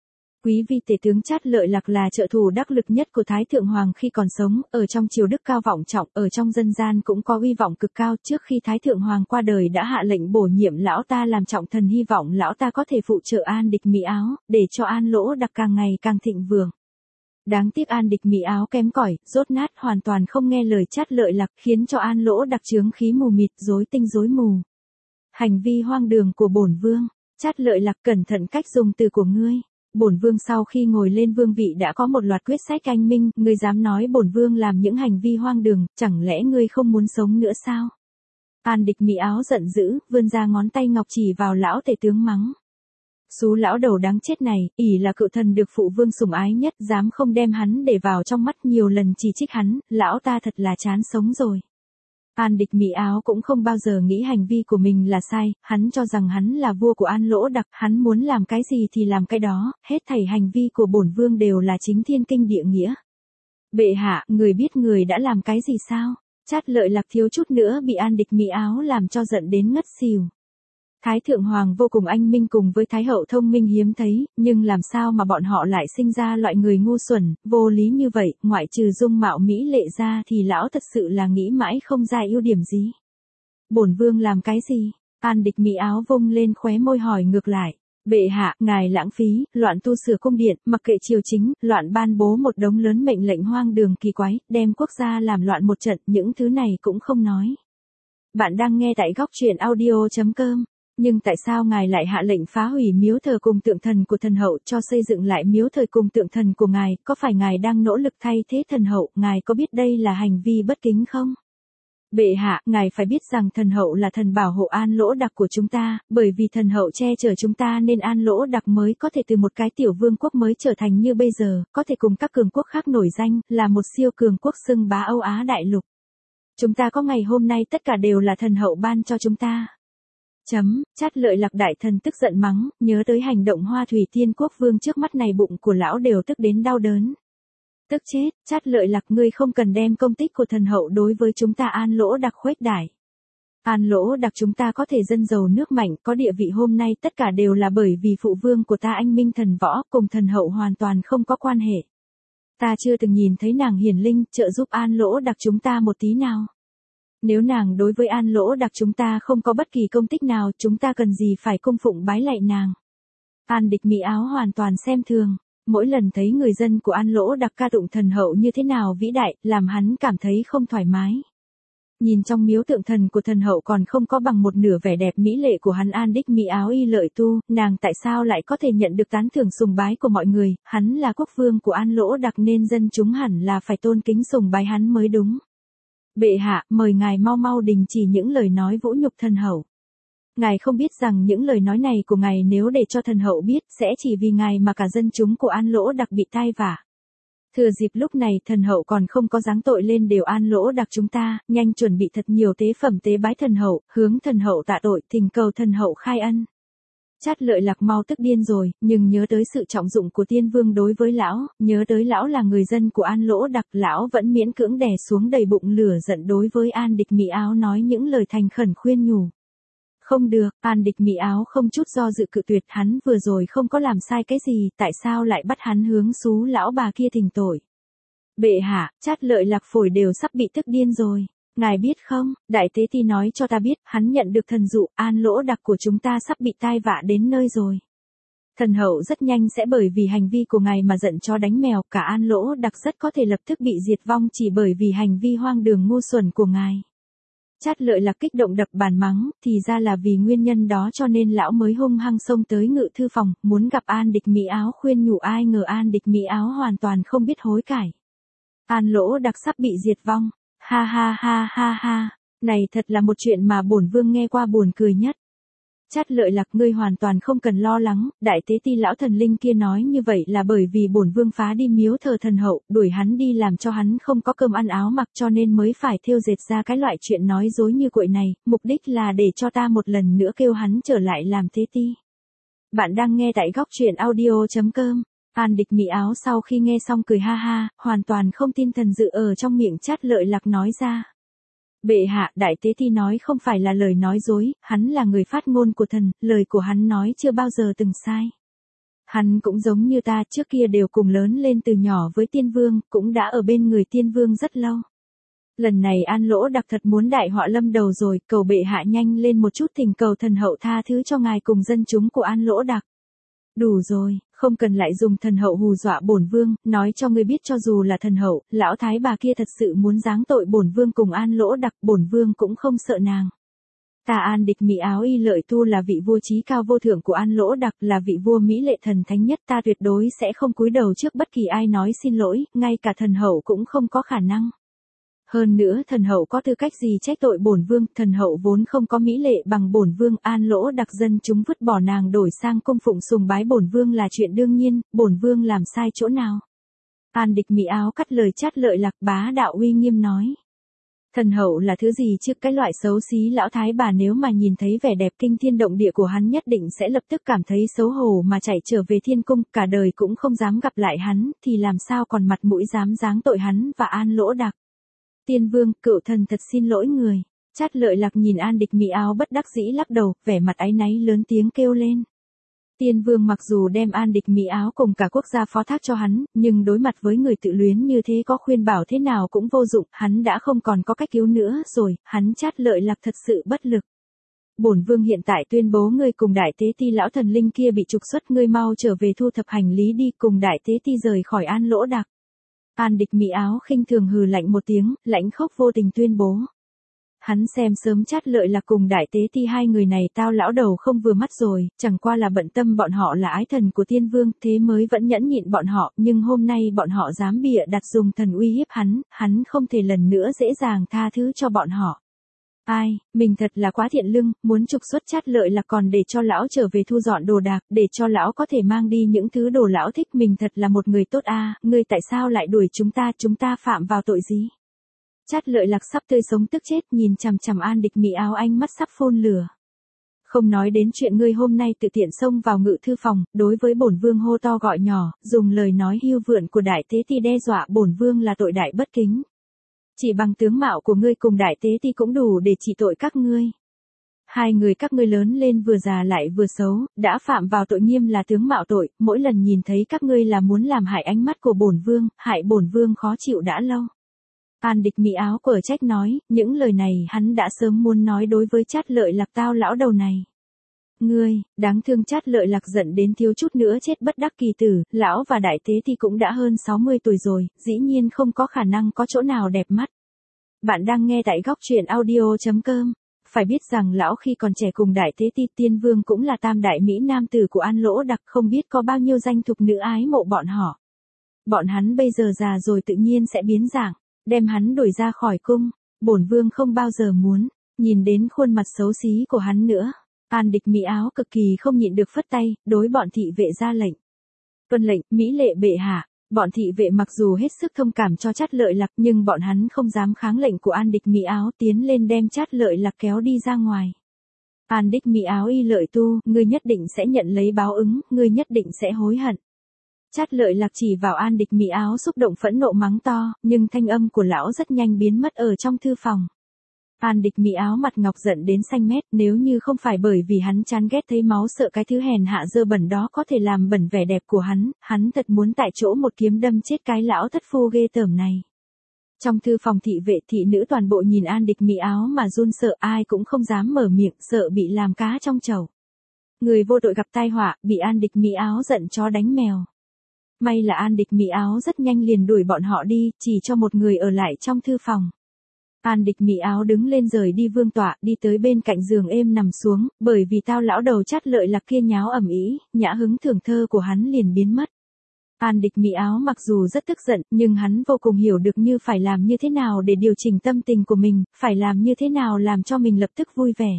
Quý vi tể tướng Trát Lợi Lạc là trợ thủ đắc lực nhất của Thái Thượng Hoàng khi còn sống, ở trong triều đức cao vọng trọng, ở trong dân gian cũng có uy vọng cực cao. Trước khi Thái Thượng Hoàng qua đời đã hạ lệnh bổ nhiệm lão ta làm trọng thần, hy vọng lão ta có thể phụ trợ An Địch Mỹ Áo, để cho An Lỗ Đặc càng ngày càng thịnh vượng. Đáng tiếc An Địch Mỹ Áo kém cỏi, dốt nát, hoàn toàn không nghe lời Trát Lợi Lạc, khiến cho An Lỗ Đặc chướng khí mù mịt, rối tinh rối mù. Hành vi hoang đường của bổn vương. Trát Lợi Lạc, cẩn thận cách dùng từ của ngươi. Bổn vương sau khi ngồi lên vương vị đã có một loạt quyết sách anh minh, ngươi dám nói bổn vương làm những hành vi hoang đường, chẳng lẽ ngươi không muốn sống nữa sao? An Địch Mỹ Áo giận dữ, vươn ra ngón tay ngọc chỉ vào lão tể tướng mắng. Xú lão đầu đáng chết này, ỷ là cựu thần được phụ vương sủng ái nhất, dám không đem hắn để vào trong mắt, nhiều lần chỉ trích hắn, lão ta thật là chán sống rồi. An Địch Mỹ Áo cũng không bao giờ nghĩ hành vi của mình là sai, hắn cho rằng hắn là vua của An Lỗ Đặc, hắn muốn làm cái gì thì làm cái đó, hết thảy hành vi của bổn vương đều là chính thiên kinh địa nghĩa. Bệ hạ, người biết người đã làm cái gì sao? Trát Lợi Lạc thiếu chút nữa bị An Địch Mỹ Áo làm cho giận đến ngất xỉu. Thái Thượng Hoàng vô cùng anh minh cùng với Thái Hậu thông minh hiếm thấy, nhưng làm sao mà bọn họ lại sinh ra loại người ngu xuẩn, vô lý như vậy, ngoại trừ dung mạo mỹ lệ ra thì lão thật sự là nghĩ mãi không ra ưu điểm gì. Bổn vương làm cái gì? An Địch Mỹ Áo vung lên khóe môi hỏi ngược lại. Bệ hạ, ngài lãng phí, loạn tu sửa cung điện, mặc kệ triều chính, loạn ban bố một đống lớn mệnh lệnh hoang đường kỳ quái, đem quốc gia làm loạn một trận, những thứ này cũng không nói. Bạn đang nghe tại góc truyện audio chấm com. Nhưng tại sao ngài lại hạ lệnh phá hủy miếu thờ cung tượng thần của thần hậu, cho xây dựng lại miếu thờ cung tượng thần của ngài, có phải ngài đang nỗ lực thay thế thần hậu, ngài có biết đây là hành vi bất kính không? Bệ hạ, ngài phải biết rằng thần hậu là thần bảo hộ An Lỗ Đặc của chúng ta, bởi vì thần hậu che chở chúng ta nên An Lỗ Đặc mới có thể từ một cái tiểu vương quốc mới trở thành như bây giờ, có thể cùng các cường quốc khác nổi danh, là một siêu cường quốc xưng bá Âu Á đại lục. Chúng ta có ngày hôm nay tất cả đều là thần hậu ban cho chúng ta. Chấm, Chát Lợi Lạc đại thần tức giận mắng, nhớ tới hành động Hoa Thủy Tiên quốc vương trước mắt này bụng của lão đều tức đến đau đớn. Tức chết, Chát Lợi Lạc ngươi không cần đem công tích của thần hậu đối với chúng ta An Lỗ Đặc khuếch đại. An Lỗ Đặc chúng ta có thể dân giàu nước mạnh, có địa vị hôm nay tất cả đều là bởi vì phụ vương của ta anh minh thần võ cùng thần hậu hoàn toàn không có quan hệ. Ta chưa từng nhìn thấy nàng hiển linh trợ giúp An Lỗ Đặc chúng ta một tí nào. Nếu nàng đối với An Lỗ Đặc chúng ta không có bất kỳ công tích nào, chúng ta cần gì phải cung phụng bái lạy nàng. An Địch Mỹ Áo hoàn toàn xem thường. Mỗi lần thấy người dân của An Lỗ Đặc ca tụng thần hậu như thế nào vĩ đại, làm hắn cảm thấy không thoải mái. Nhìn trong miếu tượng thần của thần hậu còn không có bằng một nửa vẻ đẹp mỹ lệ của hắn An Đích Mỹ Áo y lợi tu, nàng tại sao lại có thể nhận được tán thưởng sùng bái của mọi người, hắn là quốc vương của An Lỗ Đặc nên dân chúng hẳn là phải tôn kính sùng bái hắn mới đúng. Bệ hạ, mời ngài mau mau đình chỉ những lời nói vũ nhục thần hậu. Ngài không biết rằng những lời nói này của ngài nếu để cho thần hậu biết, sẽ chỉ vì ngài mà cả dân chúng của An Lỗ Đặc bị tai vạ. Thừa dịp lúc này thần hậu còn không có giáng tội lên đều An Lỗ Đặc chúng ta, nhanh chuẩn bị thật nhiều tế phẩm tế bái thần hậu, hướng thần hậu tạ tội, thỉnh cầu thần hậu khai ân. Chát Lợi Lạc mau tức điên rồi, nhưng nhớ tới sự trọng dụng của tiên vương đối với lão, nhớ tới lão là người dân của An Lỗ Đặc, lão vẫn miễn cưỡng đè xuống đầy bụng lửa giận đối với An Địch Mỹ Áo nói những lời thành khẩn khuyên nhủ. Không được, An Địch Mỹ Áo không chút do dự cự tuyệt, hắn vừa rồi không có làm sai cái gì, tại sao lại bắt hắn hướng xú lão bà kia thỉnh tội. Bệ hạ, Chát Lợi Lạc phổi đều sắp bị tức điên rồi. Ngài biết không, Đại Tế Ti nói cho ta biết, hắn nhận được thần dụ, An Lỗ Đặc của chúng ta sắp bị tai vạ đến nơi rồi. Thần hậu rất nhanh sẽ bởi vì hành vi của ngài mà giận chó đánh mèo, cả An Lỗ Đặc rất có thể lập tức bị diệt vong chỉ bởi vì hành vi hoang đường ngu xuẩn của ngài. Chát Lợi Lạc kích động đập bàn mắng, thì ra là vì nguyên nhân đó cho nên lão mới hung hăng xông tới ngự thư phòng, muốn gặp An Địch Mỹ Áo khuyên nhủ, ai ngờ An Địch Mỹ Áo hoàn toàn không biết hối cải. An Lỗ Đặc sắp bị diệt vong. Ha ha ha ha ha, này thật là một chuyện mà bổn vương nghe qua buồn cười nhất. Chát Lợi Lạc ngươi hoàn toàn không cần lo lắng, Đại Tế Ti lão thần linh kia nói như vậy là bởi vì bổn vương phá đi miếu thờ thần hậu, đuổi hắn đi làm cho hắn không có cơm ăn áo mặc cho nên mới phải thêu dệt ra cái loại chuyện nói dối như quậy này, mục đích là để cho ta một lần nữa kêu hắn trở lại làm Tế Ti. Bạn đang nghe tại góc truyện audio chấm com. An Địch Mỹ Áo sau khi nghe xong cười ha ha, hoàn toàn không tin thần dự ở trong miệng Chát Lợi Lạc nói ra. Bệ hạ, Đại Tế Ti nói không phải là lời nói dối, hắn là người phát ngôn của thần, lời của hắn nói chưa bao giờ từng sai. Hắn cũng giống như ta trước kia đều cùng lớn lên từ nhỏ với tiên vương, cũng đã ở bên người tiên vương rất lâu. Lần này An Lỗ Đặc thật muốn đại họa lâm đầu rồi, cầu bệ hạ nhanh lên một chút thỉnh cầu thần hậu tha thứ cho ngài cùng dân chúng của An Lỗ Đặc. Đủ rồi, không cần lại dùng thần hậu hù dọa bổn vương, nói cho ngươi biết cho dù là thần hậu, lão thái bà kia thật sự muốn giáng tội bổn vương cùng An Lỗ Đặc, bổn vương cũng không sợ nàng. Ta An Địch Mỹ Áo y lợi tu là vị vua trí cao vô thượng của An Lỗ Đặc, là vị vua mỹ lệ thần thánh nhất, ta tuyệt đối sẽ không cúi đầu trước bất kỳ ai nói xin lỗi, ngay cả thần hậu cũng không có khả năng. Hơn nữa thần hậu có tư cách gì trách tội bổn vương, thần hậu vốn không có mỹ lệ bằng bổn vương, An Lỗ Đặc dân chúng vứt bỏ nàng đổi sang cung phụng sùng bái bổn vương là chuyện đương nhiên, bổn vương làm sai chỗ nào. An Địch Mỹ Áo cắt lời Chát Lợi Lạc bá đạo uy nghiêm nói. Thần hậu là thứ gì chứ, cái loại xấu xí lão thái bà nếu mà nhìn thấy vẻ đẹp kinh thiên động địa của hắn nhất định sẽ lập tức cảm thấy xấu hổ mà chạy trở về thiên cung, cả đời cũng không dám gặp lại hắn, thì làm sao còn mặt mũi dám giáng tội hắn và An Lỗ Đặc. Tiên vương, cựu thần thật xin lỗi người. Chát Lợi Lạc nhìn An Địch Mỹ Áo bất đắc dĩ lắc đầu, vẻ mặt áy náy lớn tiếng kêu lên. Tiên vương mặc dù đem An Địch Mỹ Áo cùng cả quốc gia phó thác cho hắn, nhưng đối mặt với người tự luyến như thế có khuyên bảo thế nào cũng vô dụng, hắn đã không còn có cách cứu nữa rồi, hắn Chát Lợi Lạc thật sự bất lực. Bổn vương hiện tại tuyên bố ngươi cùng Đại Tế Ti lão thần linh kia bị trục xuất, ngươi mau trở về thu thập hành lý đi, cùng Đại Tế Ti rời khỏi An Lỗ Đặc. An Địch Mỹ Áo khinh thường hừ lạnh một tiếng, lãnh khốc vô tình tuyên bố. Hắn xem sớm Trát Lợi Lạc cùng Đại Tế Ti hai người này tao lão đầu không vừa mắt rồi, chẳng qua là bận tâm bọn họ là ái thần của tiên vương, thế mới vẫn nhẫn nhịn bọn họ, nhưng hôm nay bọn họ dám bịa đặt dùng thần uy hiếp hắn, hắn không thể lần nữa dễ dàng tha thứ cho bọn họ. Ai, mình thật là quá thiện lương, muốn trục xuất Trát Lợi Lạc còn để cho lão trở về thu dọn đồ đạc, để cho lão có thể mang đi những thứ đồ lão thích, mình thật là một người tốt a, à, ngươi tại sao lại đuổi chúng ta, chúng ta phạm vào tội gì? Trát Lợi Lạc sắp tươi sống tức chết, nhìn chằm chằm An Địch Mỹ Áo, ánh mắt sắp phun lửa. Không nói đến chuyện ngươi hôm nay tự tiện xông vào ngự thư phòng, đối với bổn vương hô to gọi nhỏ, dùng lời nói hưu vượn của Đại Tế Ti đe dọa bổn vương là tội đại bất kính. Chỉ bằng tướng mạo của ngươi cùng Đại Tế Ti cũng đủ để trị tội các ngươi. Hai người các ngươi lớn lên vừa già lại vừa xấu, đã phạm vào tội nghiêm là tướng mạo tội, mỗi lần nhìn thấy các ngươi là muốn làm hại ánh mắt của bổn vương, hại bổn vương khó chịu đã lâu. An Địch Mỹ Áo quở trách nói, những lời này hắn đã sớm muốn nói đối với Trát Lợi Lạc tao lão đầu này. Ngươi, đáng thương. Trát Lợi Lạc giận đến thiếu chút nữa chết bất đắc kỳ tử, lão và Đại Tế Ti cũng đã hơn sáu mươi tuổi rồi, dĩ nhiên không có khả năng có chỗ nào đẹp mắt. Bạn đang nghe tại góc truyện audio chấm com. Phải biết rằng lão khi còn trẻ cùng Đại Tế Ti tiên vương cũng là tam đại mỹ nam tử của An Lỗ Đặc, không biết có bao nhiêu danh thục nữ ái mộ bọn họ. Bọn hắn bây giờ già rồi tự nhiên sẽ biến dạng, đem hắn đuổi ra khỏi cung, bổn vương không bao giờ muốn nhìn đến khuôn mặt xấu xí của hắn nữa. An Địch Mỹ Áo cực kỳ không nhịn được phất tay, đối bọn thị vệ ra lệnh. Tuân lệnh, mỹ lệ bệ hạ. Bọn thị vệ mặc dù hết sức thông cảm cho Trát Lợi Lạc, nhưng bọn hắn không dám kháng lệnh của An Địch Mỹ Áo, tiến lên đem Trát Lợi Lạc kéo đi ra ngoài. An Địch Mỹ Áo y lợi tu, ngươi nhất định sẽ nhận lấy báo ứng, ngươi nhất định sẽ hối hận. Trát Lợi Lạc chỉ vào An Địch Mỹ Áo xúc động phẫn nộ mắng to, nhưng thanh âm của lão rất nhanh biến mất ở trong thư phòng. An Địch Mỹ Áo mặt ngọc giận đến xanh mét, nếu như không phải bởi vì hắn chán ghét thấy máu, sợ cái thứ hèn hạ dơ bẩn đó có thể làm bẩn vẻ đẹp của hắn, hắn thật muốn tại chỗ một kiếm đâm chết cái lão thất phu ghê tởm này. Trong thư phòng thị vệ thị nữ toàn bộ nhìn An Địch Mỹ Áo mà run sợ, ai cũng không dám mở miệng, sợ bị làm cá trong chậu. Người vô tội gặp tai họa, bị An Địch Mỹ Áo giận chó đánh mèo. May là An Địch Mỹ Áo rất nhanh liền đuổi bọn họ đi, chỉ cho một người ở lại trong thư phòng. An Địch Mỹ Áo đứng lên rời đi vương tọa, đi tới bên cạnh giường êm nằm xuống, bởi vì tao lão đầu Trát Lợi Lạc kia nháo ầm ĩ, nhã hứng thưởng thơ của hắn liền biến mất. An Địch Mỹ Áo mặc dù rất tức giận, nhưng hắn vô cùng hiểu được như phải làm như thế nào để điều chỉnh tâm tình của mình, phải làm như thế nào làm cho mình lập tức vui vẻ.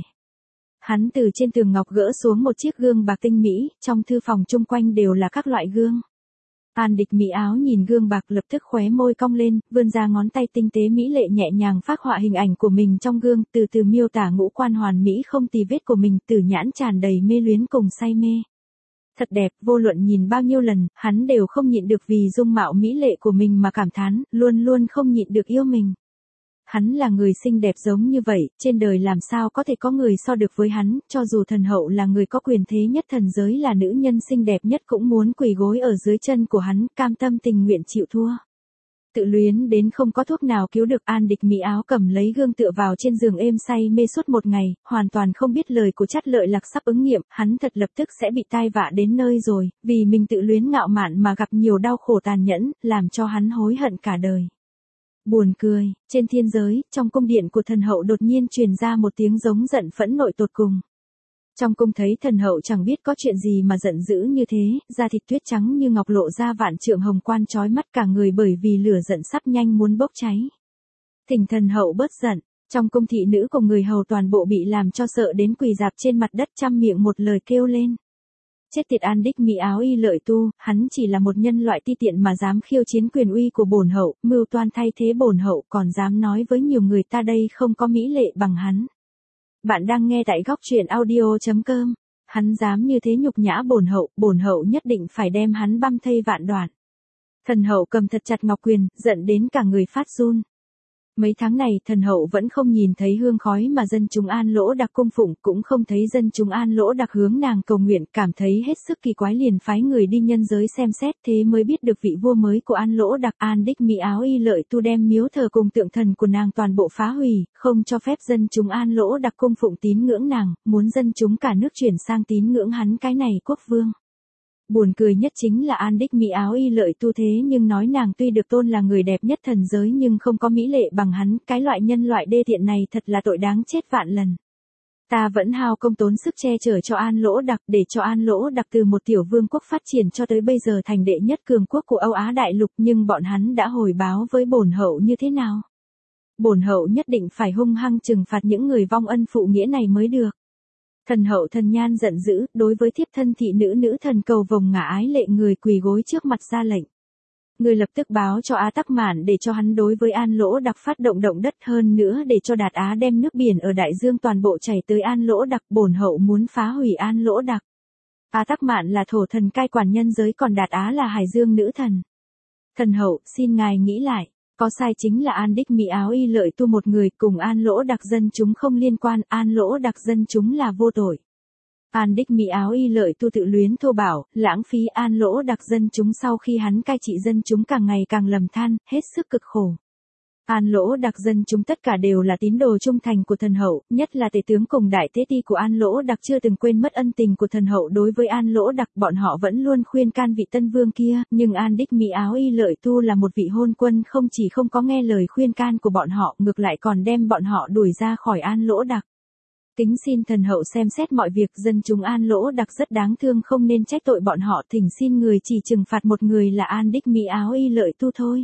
Hắn từ trên tường ngọc gỡ xuống một chiếc gương bạc tinh mỹ, trong thư phòng chung quanh đều là các loại gương. An Địch Mỹ Áo nhìn gương bạc lập tức khóe môi cong lên, vươn ra ngón tay tinh tế mỹ lệ nhẹ nhàng phác họa hình ảnh của mình trong gương, từ từ miêu tả ngũ quan hoàn mỹ không tì vết của mình, tử nhãn tràn đầy mê luyến cùng say mê. Thật đẹp, vô luận nhìn bao nhiêu lần, hắn đều không nhịn được vì dung mạo mỹ lệ của mình mà cảm thán, luôn luôn không nhịn được yêu mình. Hắn là người xinh đẹp giống như vậy, trên đời làm sao có thể có người so được với hắn, cho dù thần hậu là người có quyền thế nhất thần giới, là nữ nhân xinh đẹp nhất cũng muốn quỳ gối ở dưới chân của hắn, cam tâm tình nguyện chịu thua. Tự luyến đến không có thuốc nào cứu được. An Địch Mỹ Áo cầm lấy gương tựa vào trên giường êm say mê suốt một ngày, hoàn toàn không biết lời của Trát Lợi Lạc sắp ứng nghiệm, hắn thật lập tức sẽ bị tai vạ đến nơi rồi, vì mình tự luyến ngạo mạn mà gặp nhiều đau khổ tàn nhẫn, làm cho hắn hối hận cả đời. Buồn cười, trên thiên giới, trong cung điện của thần hậu đột nhiên truyền ra một tiếng giống giận phẫn nộ tột cùng. Trong cung thấy thần hậu chẳng biết có chuyện gì mà giận dữ như thế, da thịt tuyết trắng như ngọc lộ ra vạn trượng hồng quan chói mắt cả người, bởi vì lửa giận sắp nhanh muốn bốc cháy. Thỉnh thần hậu bớt giận, trong cung thị nữ cùng người hầu toàn bộ bị làm cho sợ đến quỳ rạp trên mặt đất, trăm miệng một lời kêu lên. Chết tiệt An Địch Mỹ Áo y lợi tu, hắn chỉ là một nhân loại ti tiện mà dám khiêu chiến quyền uy của bổn hậu, mưu toan thay thế bổn hậu, còn dám nói với nhiều người ta đây không có mỹ lệ bằng hắn. Bạn đang nghe tại góc truyện audio chấm com. Hắn dám như thế nhục nhã bổn hậu, bổn hậu nhất định phải đem hắn băm thây vạn đoạn. Thần hậu cầm thật chặt ngọc quyền, giận đến cả người phát run. Mấy tháng này thần hậu vẫn không nhìn thấy hương khói mà dân chúng An Lỗ Đặc cung phụng, cũng không thấy dân chúng An Lỗ Đặc hướng nàng cầu nguyện, cảm thấy hết sức kỳ quái liền phái người đi nhân giới xem xét, thế mới biết được vị vua mới của An Lỗ Đặc. An Địch Mỹ Áo y lợi tu đem miếu thờ cùng tượng thần của nàng toàn bộ phá hủy, không cho phép dân chúng An Lỗ Đặc cung phụng tín ngưỡng nàng, muốn dân chúng cả nước chuyển sang tín ngưỡng hắn cái này quốc vương. Buồn cười nhất chính là An Đích Mỹ Áo Y Lợi Tu thế nhưng nói nàng tuy được tôn là người đẹp nhất thần giới nhưng không có mỹ lệ bằng hắn, cái loại nhân loại đê tiện này thật là tội đáng chết vạn lần. Ta vẫn hao công tốn sức che chở cho An Lỗ Đặc để cho An Lỗ Đặc từ một tiểu vương quốc phát triển cho tới bây giờ thành đệ nhất cường quốc của Âu Á Đại Lục, nhưng bọn hắn đã hồi báo với bổn hậu như thế nào? Bổn hậu nhất định phải hung hăng trừng phạt những người vong ân phụ nghĩa này mới được. Thần hậu Thần Nhan giận dữ, đối với thiếp thân thị nữ nữ thần cầu vồng ngả ái lệ người quỳ gối trước mặt ra lệnh. Người lập tức báo cho Á Tắc Mạn để cho hắn đối với An Lỗ Đặc phát động động đất, hơn nữa để cho Đạt Á đem nước biển ở đại dương toàn bộ chảy tới An Lỗ Đặc, bổn hậu muốn phá hủy An Lỗ Đặc. Á Tắc Mạn là thổ thần cai quản nhân giới, còn Đạt Á là hải dương nữ thần. Thần hậu, xin ngài nghĩ lại, có sai chính là An Đích Mỹ Áo Y Lợi Tu một người, cùng An Lỗ Đặc dân chúng không liên quan, An Lỗ Đặc dân chúng là vô tội. An Đích Mỹ Áo Y Lợi Tu tự luyến thô bạo, lãng phí An Lỗ Đặc dân chúng, sau khi hắn cai trị dân chúng càng ngày càng lầm than, hết sức cực khổ. An Lỗ Đặc dân chúng tất cả đều là tín đồ trung thành của thần hậu, nhất là tể tướng cùng đại tế ti của An Lỗ Đặc chưa từng quên mất ân tình của thần hậu đối với An Lỗ Đặc, bọn họ vẫn luôn khuyên can vị tân vương kia, nhưng An Đích Mỹ Áo Y Lợi Tu là một vị hôn quân, không chỉ không có nghe lời khuyên can của bọn họ, ngược lại còn đem bọn họ đuổi ra khỏi An Lỗ Đặc. Kính xin thần hậu xem xét mọi việc, dân chúng An Lỗ Đặc rất đáng thương, không nên trách tội bọn họ, thỉnh xin người chỉ trừng phạt một người là An Đích Mỹ Áo Y Lợi Tu thôi.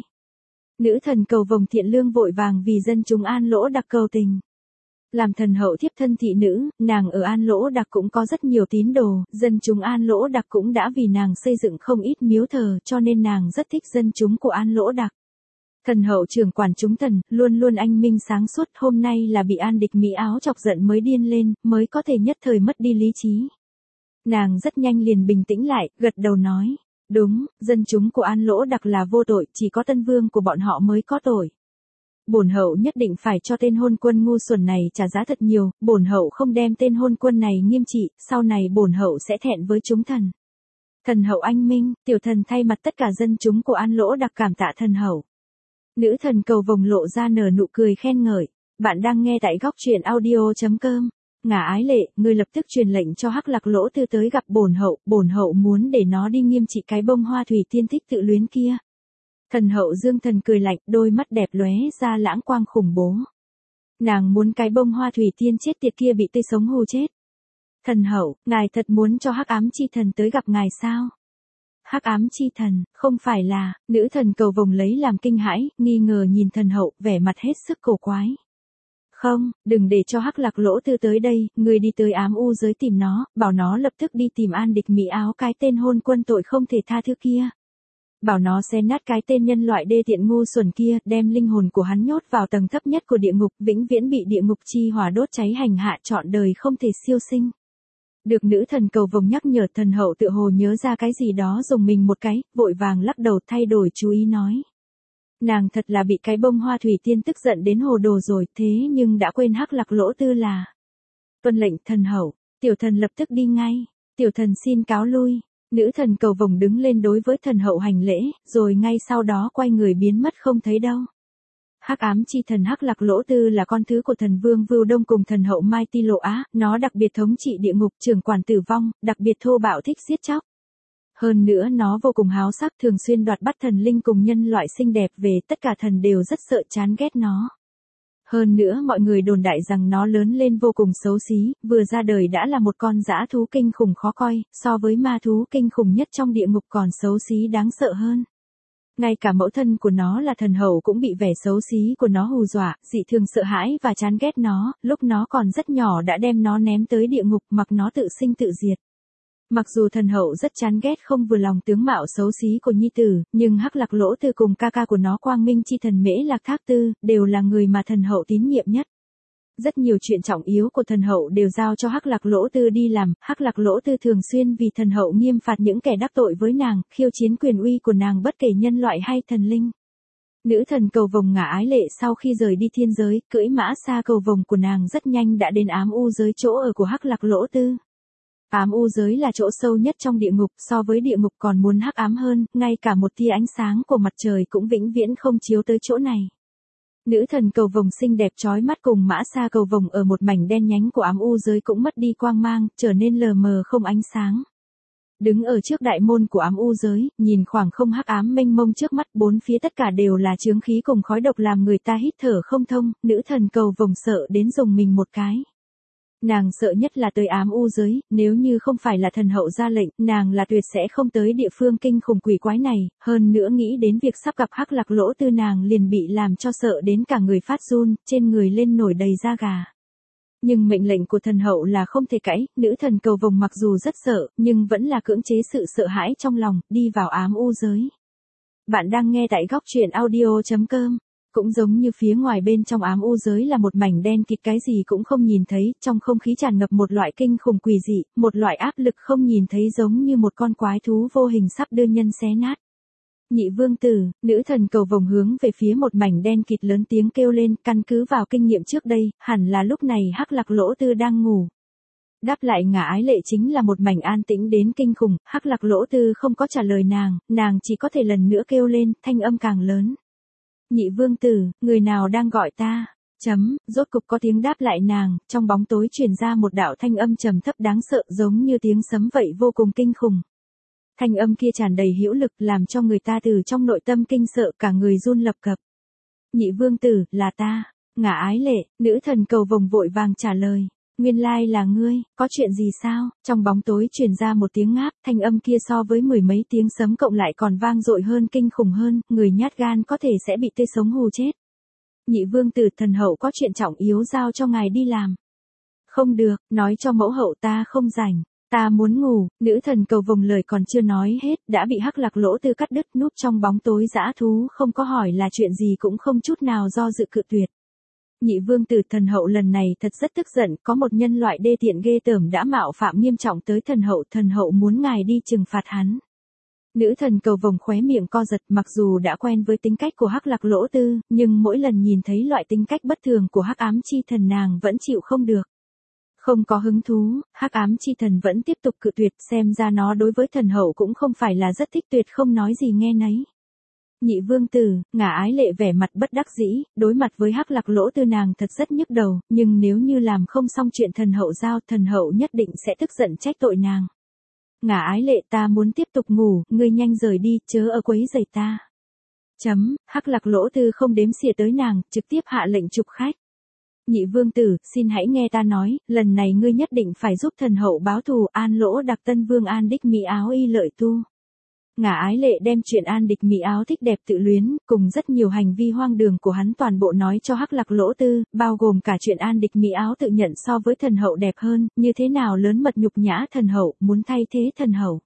Nữ thần cầu vồng thiện lương vội vàng vì dân chúng An Lỗ Đặc cầu tình. Làm thần hậu thiếp thân thị nữ, nàng ở An Lỗ Đặc cũng có rất nhiều tín đồ, dân chúng An Lỗ Đặc cũng đã vì nàng xây dựng không ít miếu thờ, cho nên nàng rất thích dân chúng của An Lỗ Đặc. Thần hậu trưởng quản chúng thần, luôn luôn anh minh sáng suốt, hôm nay là bị An Địch Mỹ Áo chọc giận mới điên lên, mới có thể nhất thời mất đi lý trí. Nàng rất nhanh liền bình tĩnh lại, gật đầu nói. Đúng, dân chúng của An Lỗ Đặc là vô tội, chỉ có tân vương của bọn họ mới có tội. Bổn hậu nhất định phải cho tên hôn quân ngu xuẩn này trả giá thật nhiều, bổn hậu không đem tên hôn quân này nghiêm trị, sau này bổn hậu sẽ thẹn với chúng thần. Thần hậu anh minh, tiểu thần thay mặt tất cả dân chúng của An Lỗ Đặc cảm tạ thần hậu. Nữ thần cầu vồng lộ ra nở nụ cười khen ngợi. Bạn đang nghe tại góc truyện audio chấm com. Ngả ái lệ, người lập tức truyền lệnh cho Hắc Lạc Lỗ Tư tới gặp bổn hậu, bổn hậu muốn để nó đi nghiêm trị cái bông hoa thủy tiên thích tự luyến kia. Thần hậu Dương Thần cười lạnh, đôi mắt đẹp lóe ra lãng quang khủng bố. Nàng muốn cái bông hoa thủy tiên chết tiệt kia bị tươi sống hù chết. Thần hậu, ngài thật muốn cho Hắc Ám Chi Thần tới gặp ngài sao? Hắc Ám Chi Thần, không phải là, nữ thần cầu vồng lấy làm kinh hãi, nghi ngờ nhìn thần hậu, vẻ mặt hết sức cổ quái. Không, đừng để cho Hắc Lạc Lỗ Tư tới đây, người đi tới ám u giới tìm nó, bảo nó lập tức đi tìm An Địch Mỹ Áo, cái tên hôn quân tội không thể tha thứ kia. Bảo nó xé nát cái tên nhân loại đê tiện ngu xuẩn kia, đem linh hồn của hắn nhốt vào tầng thấp nhất của địa ngục, vĩnh viễn bị địa ngục chi hỏa đốt cháy hành hạ, trọn đời không thể siêu sinh. Được nữ thần cầu vồng nhắc nhở, thần hậu tự hồ nhớ ra cái gì đó, dùng mình một cái, vội vàng lắc đầu thay đổi chú ý nói. Nàng thật là bị cái bông hoa thủy tiên tức giận đến hồ đồ rồi, thế nhưng đã quên Hắc Lạc Lỗ Tư là. Tuân lệnh thần hậu, tiểu thần lập tức đi ngay, tiểu thần xin cáo lui. Nữ thần cầu vồng đứng lên đối với thần hậu hành lễ, rồi ngay sau đó quay người biến mất không thấy đâu. Hắc Ám Chi Thần Hắc Lạc Lỗ Tư là con thứ của thần vương Vưu Đông cùng thần hậu Mai Ti Lộ Á, nó đặc biệt thống trị địa ngục, trưởng quản tử vong, đặc biệt thô bạo, thích giết chóc. Hơn nữa nó vô cùng háo sắc, thường xuyên đoạt bắt thần linh cùng nhân loại xinh đẹp về, tất cả thần đều rất sợ chán ghét nó. Hơn nữa mọi người đồn đại rằng nó lớn lên vô cùng xấu xí, vừa ra đời đã là một con dã thú kinh khủng khó coi, so với ma thú kinh khủng nhất trong địa ngục còn xấu xí đáng sợ hơn. Ngay cả mẫu thân của nó là thần hậu cũng bị vẻ xấu xí của nó hù dọa, dị thường sợ hãi và chán ghét nó, lúc nó còn rất nhỏ đã đem nó ném tới địa ngục, mặc nó tự sinh tự diệt. Mặc dù thần hậu rất chán ghét không vừa lòng tướng mạo xấu xí của nhi tử, nhưng Hắc Lạc Lỗ Tư cùng ca ca của nó Quang Minh Chi Thần Mễ Lạc Thác Tư, đều là người mà thần hậu tín nhiệm nhất. Rất nhiều chuyện trọng yếu của thần hậu đều giao cho Hắc Lạc Lỗ Tư đi làm, Hắc Lạc Lỗ Tư thường xuyên vì thần hậu nghiêm phạt những kẻ đắc tội với nàng, khiêu chiến quyền uy của nàng bất kể nhân loại hay thần linh. Nữ thần cầu vồng ngả ái lệ sau khi rời đi thiên giới, cưỡi mã xa cầu vồng của nàng rất nhanh đã đến ám u giới, chỗ ở của Hắc Lạc Lỗ Tư. Ám u giới là chỗ sâu nhất trong địa ngục, so với địa ngục còn muốn hắc ám hơn, ngay cả một tia ánh sáng của mặt trời cũng vĩnh viễn không chiếu tới chỗ này. Nữ thần cầu vồng xinh đẹp chói mắt cùng mã xa cầu vồng ở một mảnh đen nhánh của ám u giới cũng mất đi quang mang, trở nên lờ mờ không ánh sáng. Đứng ở trước đại môn của ám u giới, nhìn khoảng không hắc ám mênh mông trước mắt, bốn phía tất cả đều là chướng khí cùng khói độc làm người ta hít thở không thông, nữ thần cầu vồng sợ đến dùng mình một cái. Nàng sợ nhất là tới ám u giới, nếu như không phải là thần hậu ra lệnh, nàng là tuyệt sẽ không tới địa phương kinh khủng quỷ quái này, hơn nữa nghĩ đến việc sắp gặp hắc lạc lỗ tư nàng liền bị làm cho sợ đến cả người phát run, trên người lên nổi đầy da gà. Nhưng mệnh lệnh của thần hậu là không thể cãi, nữ thần cầu vồng mặc dù rất sợ, nhưng vẫn là cưỡng chế sự sợ hãi trong lòng, đi vào ám u giới. Bạn đang nghe tại góc truyện audio chấm com. Cũng giống như phía ngoài bên trong ám u giới là một mảnh đen kịt, cái gì cũng không nhìn thấy, trong không khí tràn ngập một loại kinh khủng quỷ dị, một loại áp lực không nhìn thấy giống như một con quái thú vô hình sắp đưa nhân xé nát. Nhị vương tử, nữ thần cầu vồng hướng về phía một mảnh đen kịt lớn tiếng kêu lên, căn cứ vào kinh nghiệm trước đây, hẳn là lúc này hắc lạc lỗ tư đang ngủ. Đáp lại Ngả Ái Lệ chính là một mảnh an tĩnh đến kinh khủng, hắc lạc lỗ tư không có trả lời nàng, nàng chỉ có thể lần nữa kêu lên, thanh âm càng lớn. Nhị vương tử, người nào đang gọi ta? Chấm, rốt cục có tiếng đáp lại nàng, trong bóng tối truyền ra một đạo thanh âm trầm thấp đáng sợ giống như tiếng sấm vậy vô cùng kinh khủng. Thanh âm kia tràn đầy hữu lực làm cho người ta từ trong nội tâm kinh sợ cả người run lập cập. Nhị vương tử, là ta, Ngả Ái Lệ, nữ thần cầu vồng vội vàng trả lời. Nguyên lai là ngươi, có chuyện gì sao? Trong bóng tối truyền ra một tiếng ngáp, thanh âm kia so với mười mấy tiếng sấm cộng lại còn vang dội hơn, kinh khủng hơn, người nhát gan có thể sẽ bị tươi sống hù chết. Nhị vương tử, thần hậu có chuyện trọng yếu giao cho ngài đi làm. Không được, nói cho mẫu hậu ta không rảnh, ta muốn ngủ. Nữ thần cầu vồng lời còn chưa nói hết, đã bị hắc lạc lỗ tư cắt đứt, núp trong bóng tối dã thú không có hỏi là chuyện gì cũng không chút nào do dự cự tuyệt. Nhị vương tử, thần hậu lần này thật rất tức giận, có một nhân loại đê tiện ghê tởm đã mạo phạm nghiêm trọng tới thần hậu, thần hậu muốn ngài đi trừng phạt hắn. Nữ thần cầu vồng khóe miệng co giật, mặc dù đã quen với tính cách của hắc lạc lỗ tư, nhưng mỗi lần nhìn thấy loại tính cách bất thường của hắc ám chi thần nàng vẫn chịu không được. Không có hứng thú, hắc ám chi thần vẫn tiếp tục cự tuyệt, xem ra nó đối với thần hậu cũng không phải là rất thích, tuyệt không nói gì nghe nấy. Nhị vương tử, Ngả Ái Lệ vẻ mặt bất đắc dĩ, đối mặt với hắc lạc lỗ tư nàng thật rất nhức đầu, nhưng nếu như làm không xong chuyện thần hậu giao, thần hậu nhất định sẽ tức giận trách tội nàng. Ngả Ái Lệ, ta muốn tiếp tục ngủ, ngươi nhanh rời đi, chớ ở quấy rầy ta. Chấm, hắc lạc lỗ tư không đếm xỉa tới nàng, trực tiếp hạ lệnh chụp khách. Nhị vương tử, xin hãy nghe ta nói, lần này ngươi nhất định phải giúp thần hậu báo thù, An Lỗ Đặc Tân Vương An Đích Mỹ Áo Y Lợi Tu. Ngả Ái Lệ đem chuyện An Địch Mỹ Áo thích đẹp tự luyến, cùng rất nhiều hành vi hoang đường của hắn toàn bộ nói cho hắc lạc lỗ tư, bao gồm cả chuyện An Địch Mỹ Áo tự nhận so với thần hậu đẹp hơn, như thế nào lớn mật nhục nhã thần hậu, muốn thay thế thần hậu.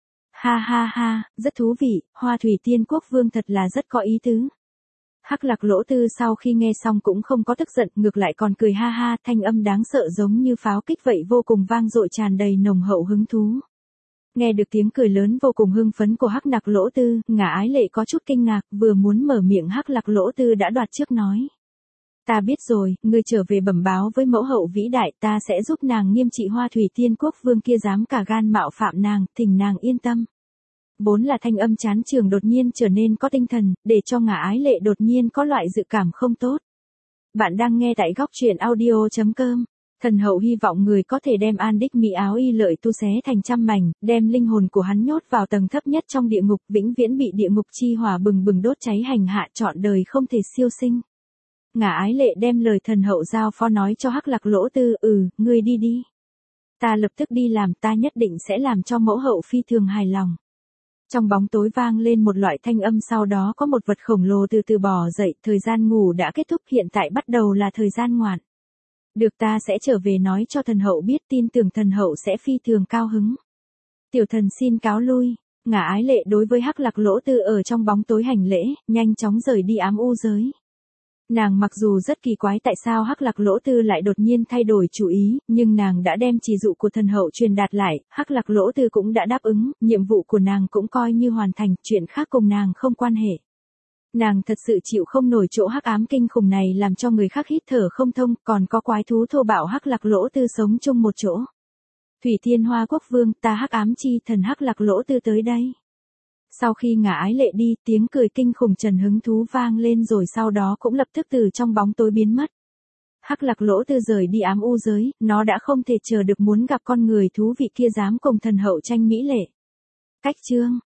Ha ha ha, rất thú vị, Hoa Thủy Tiên Quốc Vương thật là rất có ý tứ. Hắc lạc lỗ tư sau khi nghe xong cũng không có tức giận, ngược lại còn cười ha ha, thanh âm đáng sợ giống như pháo kích vậy vô cùng vang dội, tràn đầy nồng hậu hứng thú. Nghe được tiếng cười lớn vô cùng hưng phấn của hắc lạc lỗ tư, Ngả Ái Lệ có chút kinh ngạc, vừa muốn mở miệng hắc lạc lỗ tư đã đoạt trước nói. Ta biết rồi, ngươi trở về bẩm báo với mẫu hậu vĩ đại, ta sẽ giúp nàng nghiêm trị Hoa Thủy Tiên Quốc Vương kia dám cả gan mạo phạm nàng, thỉnh nàng yên tâm. Vốn là thanh âm chán trường đột nhiên trở nên có tinh thần, để cho Ngả Ái Lệ đột nhiên có loại dự cảm không tốt. Bạn đang nghe tại góc truyện audio chấm com. Thần hậu hy vọng người có thể đem An Đích Mỹ Áo Y Lợi Tu xé thành trăm mảnh, đem linh hồn của hắn nhốt vào tầng thấp nhất trong địa ngục, vĩnh viễn bị địa ngục chi hỏa bừng bừng đốt cháy hành hạ, trọn đời không thể siêu sinh. Ngả Ái Lệ đem lời thần hậu giao phó nói cho hắc lạc lỗ tư, ừ, ngươi đi đi. Ta lập tức đi làm, ta nhất định sẽ làm cho mẫu hậu phi thường hài lòng. Trong bóng tối vang lên một loại thanh âm, sau đó có một vật khổng lồ từ từ bò dậy, thời gian ngủ đã kết thúc, hiện tại bắt đầu là thời gian ngoạn. Được, ta sẽ trở về nói cho thần hậu biết, tin tưởng thần hậu sẽ phi thường cao hứng. Tiểu thần xin cáo lui. Ngả Ái Lệ đối với hắc lạc lỗ tư ở trong bóng tối hành lễ, nhanh chóng rời đi ám u giới. Nàng mặc dù rất kỳ quái tại sao hắc lạc lỗ tư lại đột nhiên thay đổi chủ ý, nhưng nàng đã đem chỉ dụ của thần hậu truyền đạt lại, hắc lạc lỗ tư cũng đã đáp ứng, nhiệm vụ của nàng cũng coi như hoàn thành, chuyện khác cùng nàng không quan hệ. Nàng thật sự chịu không nổi chỗ hắc ám kinh khủng này làm cho người khác hít thở không thông, còn có quái thú thô bạo hắc lạc lỗ tư sống chung một chỗ. Thủy Thiên Hoa Quốc Vương, ta hắc ám chi thần hắc lạc lỗ tư tới đây. Sau khi Ngả Ái Lệ đi, tiếng cười kinh khủng trần hứng thú vang lên rồi sau đó cũng lập tức từ trong bóng tối biến mất. Hắc lạc lỗ tư rời đi ám u giới, nó đã không thể chờ được muốn gặp con người thú vị kia dám cùng thần hậu tranh mỹ lệ. Cách chương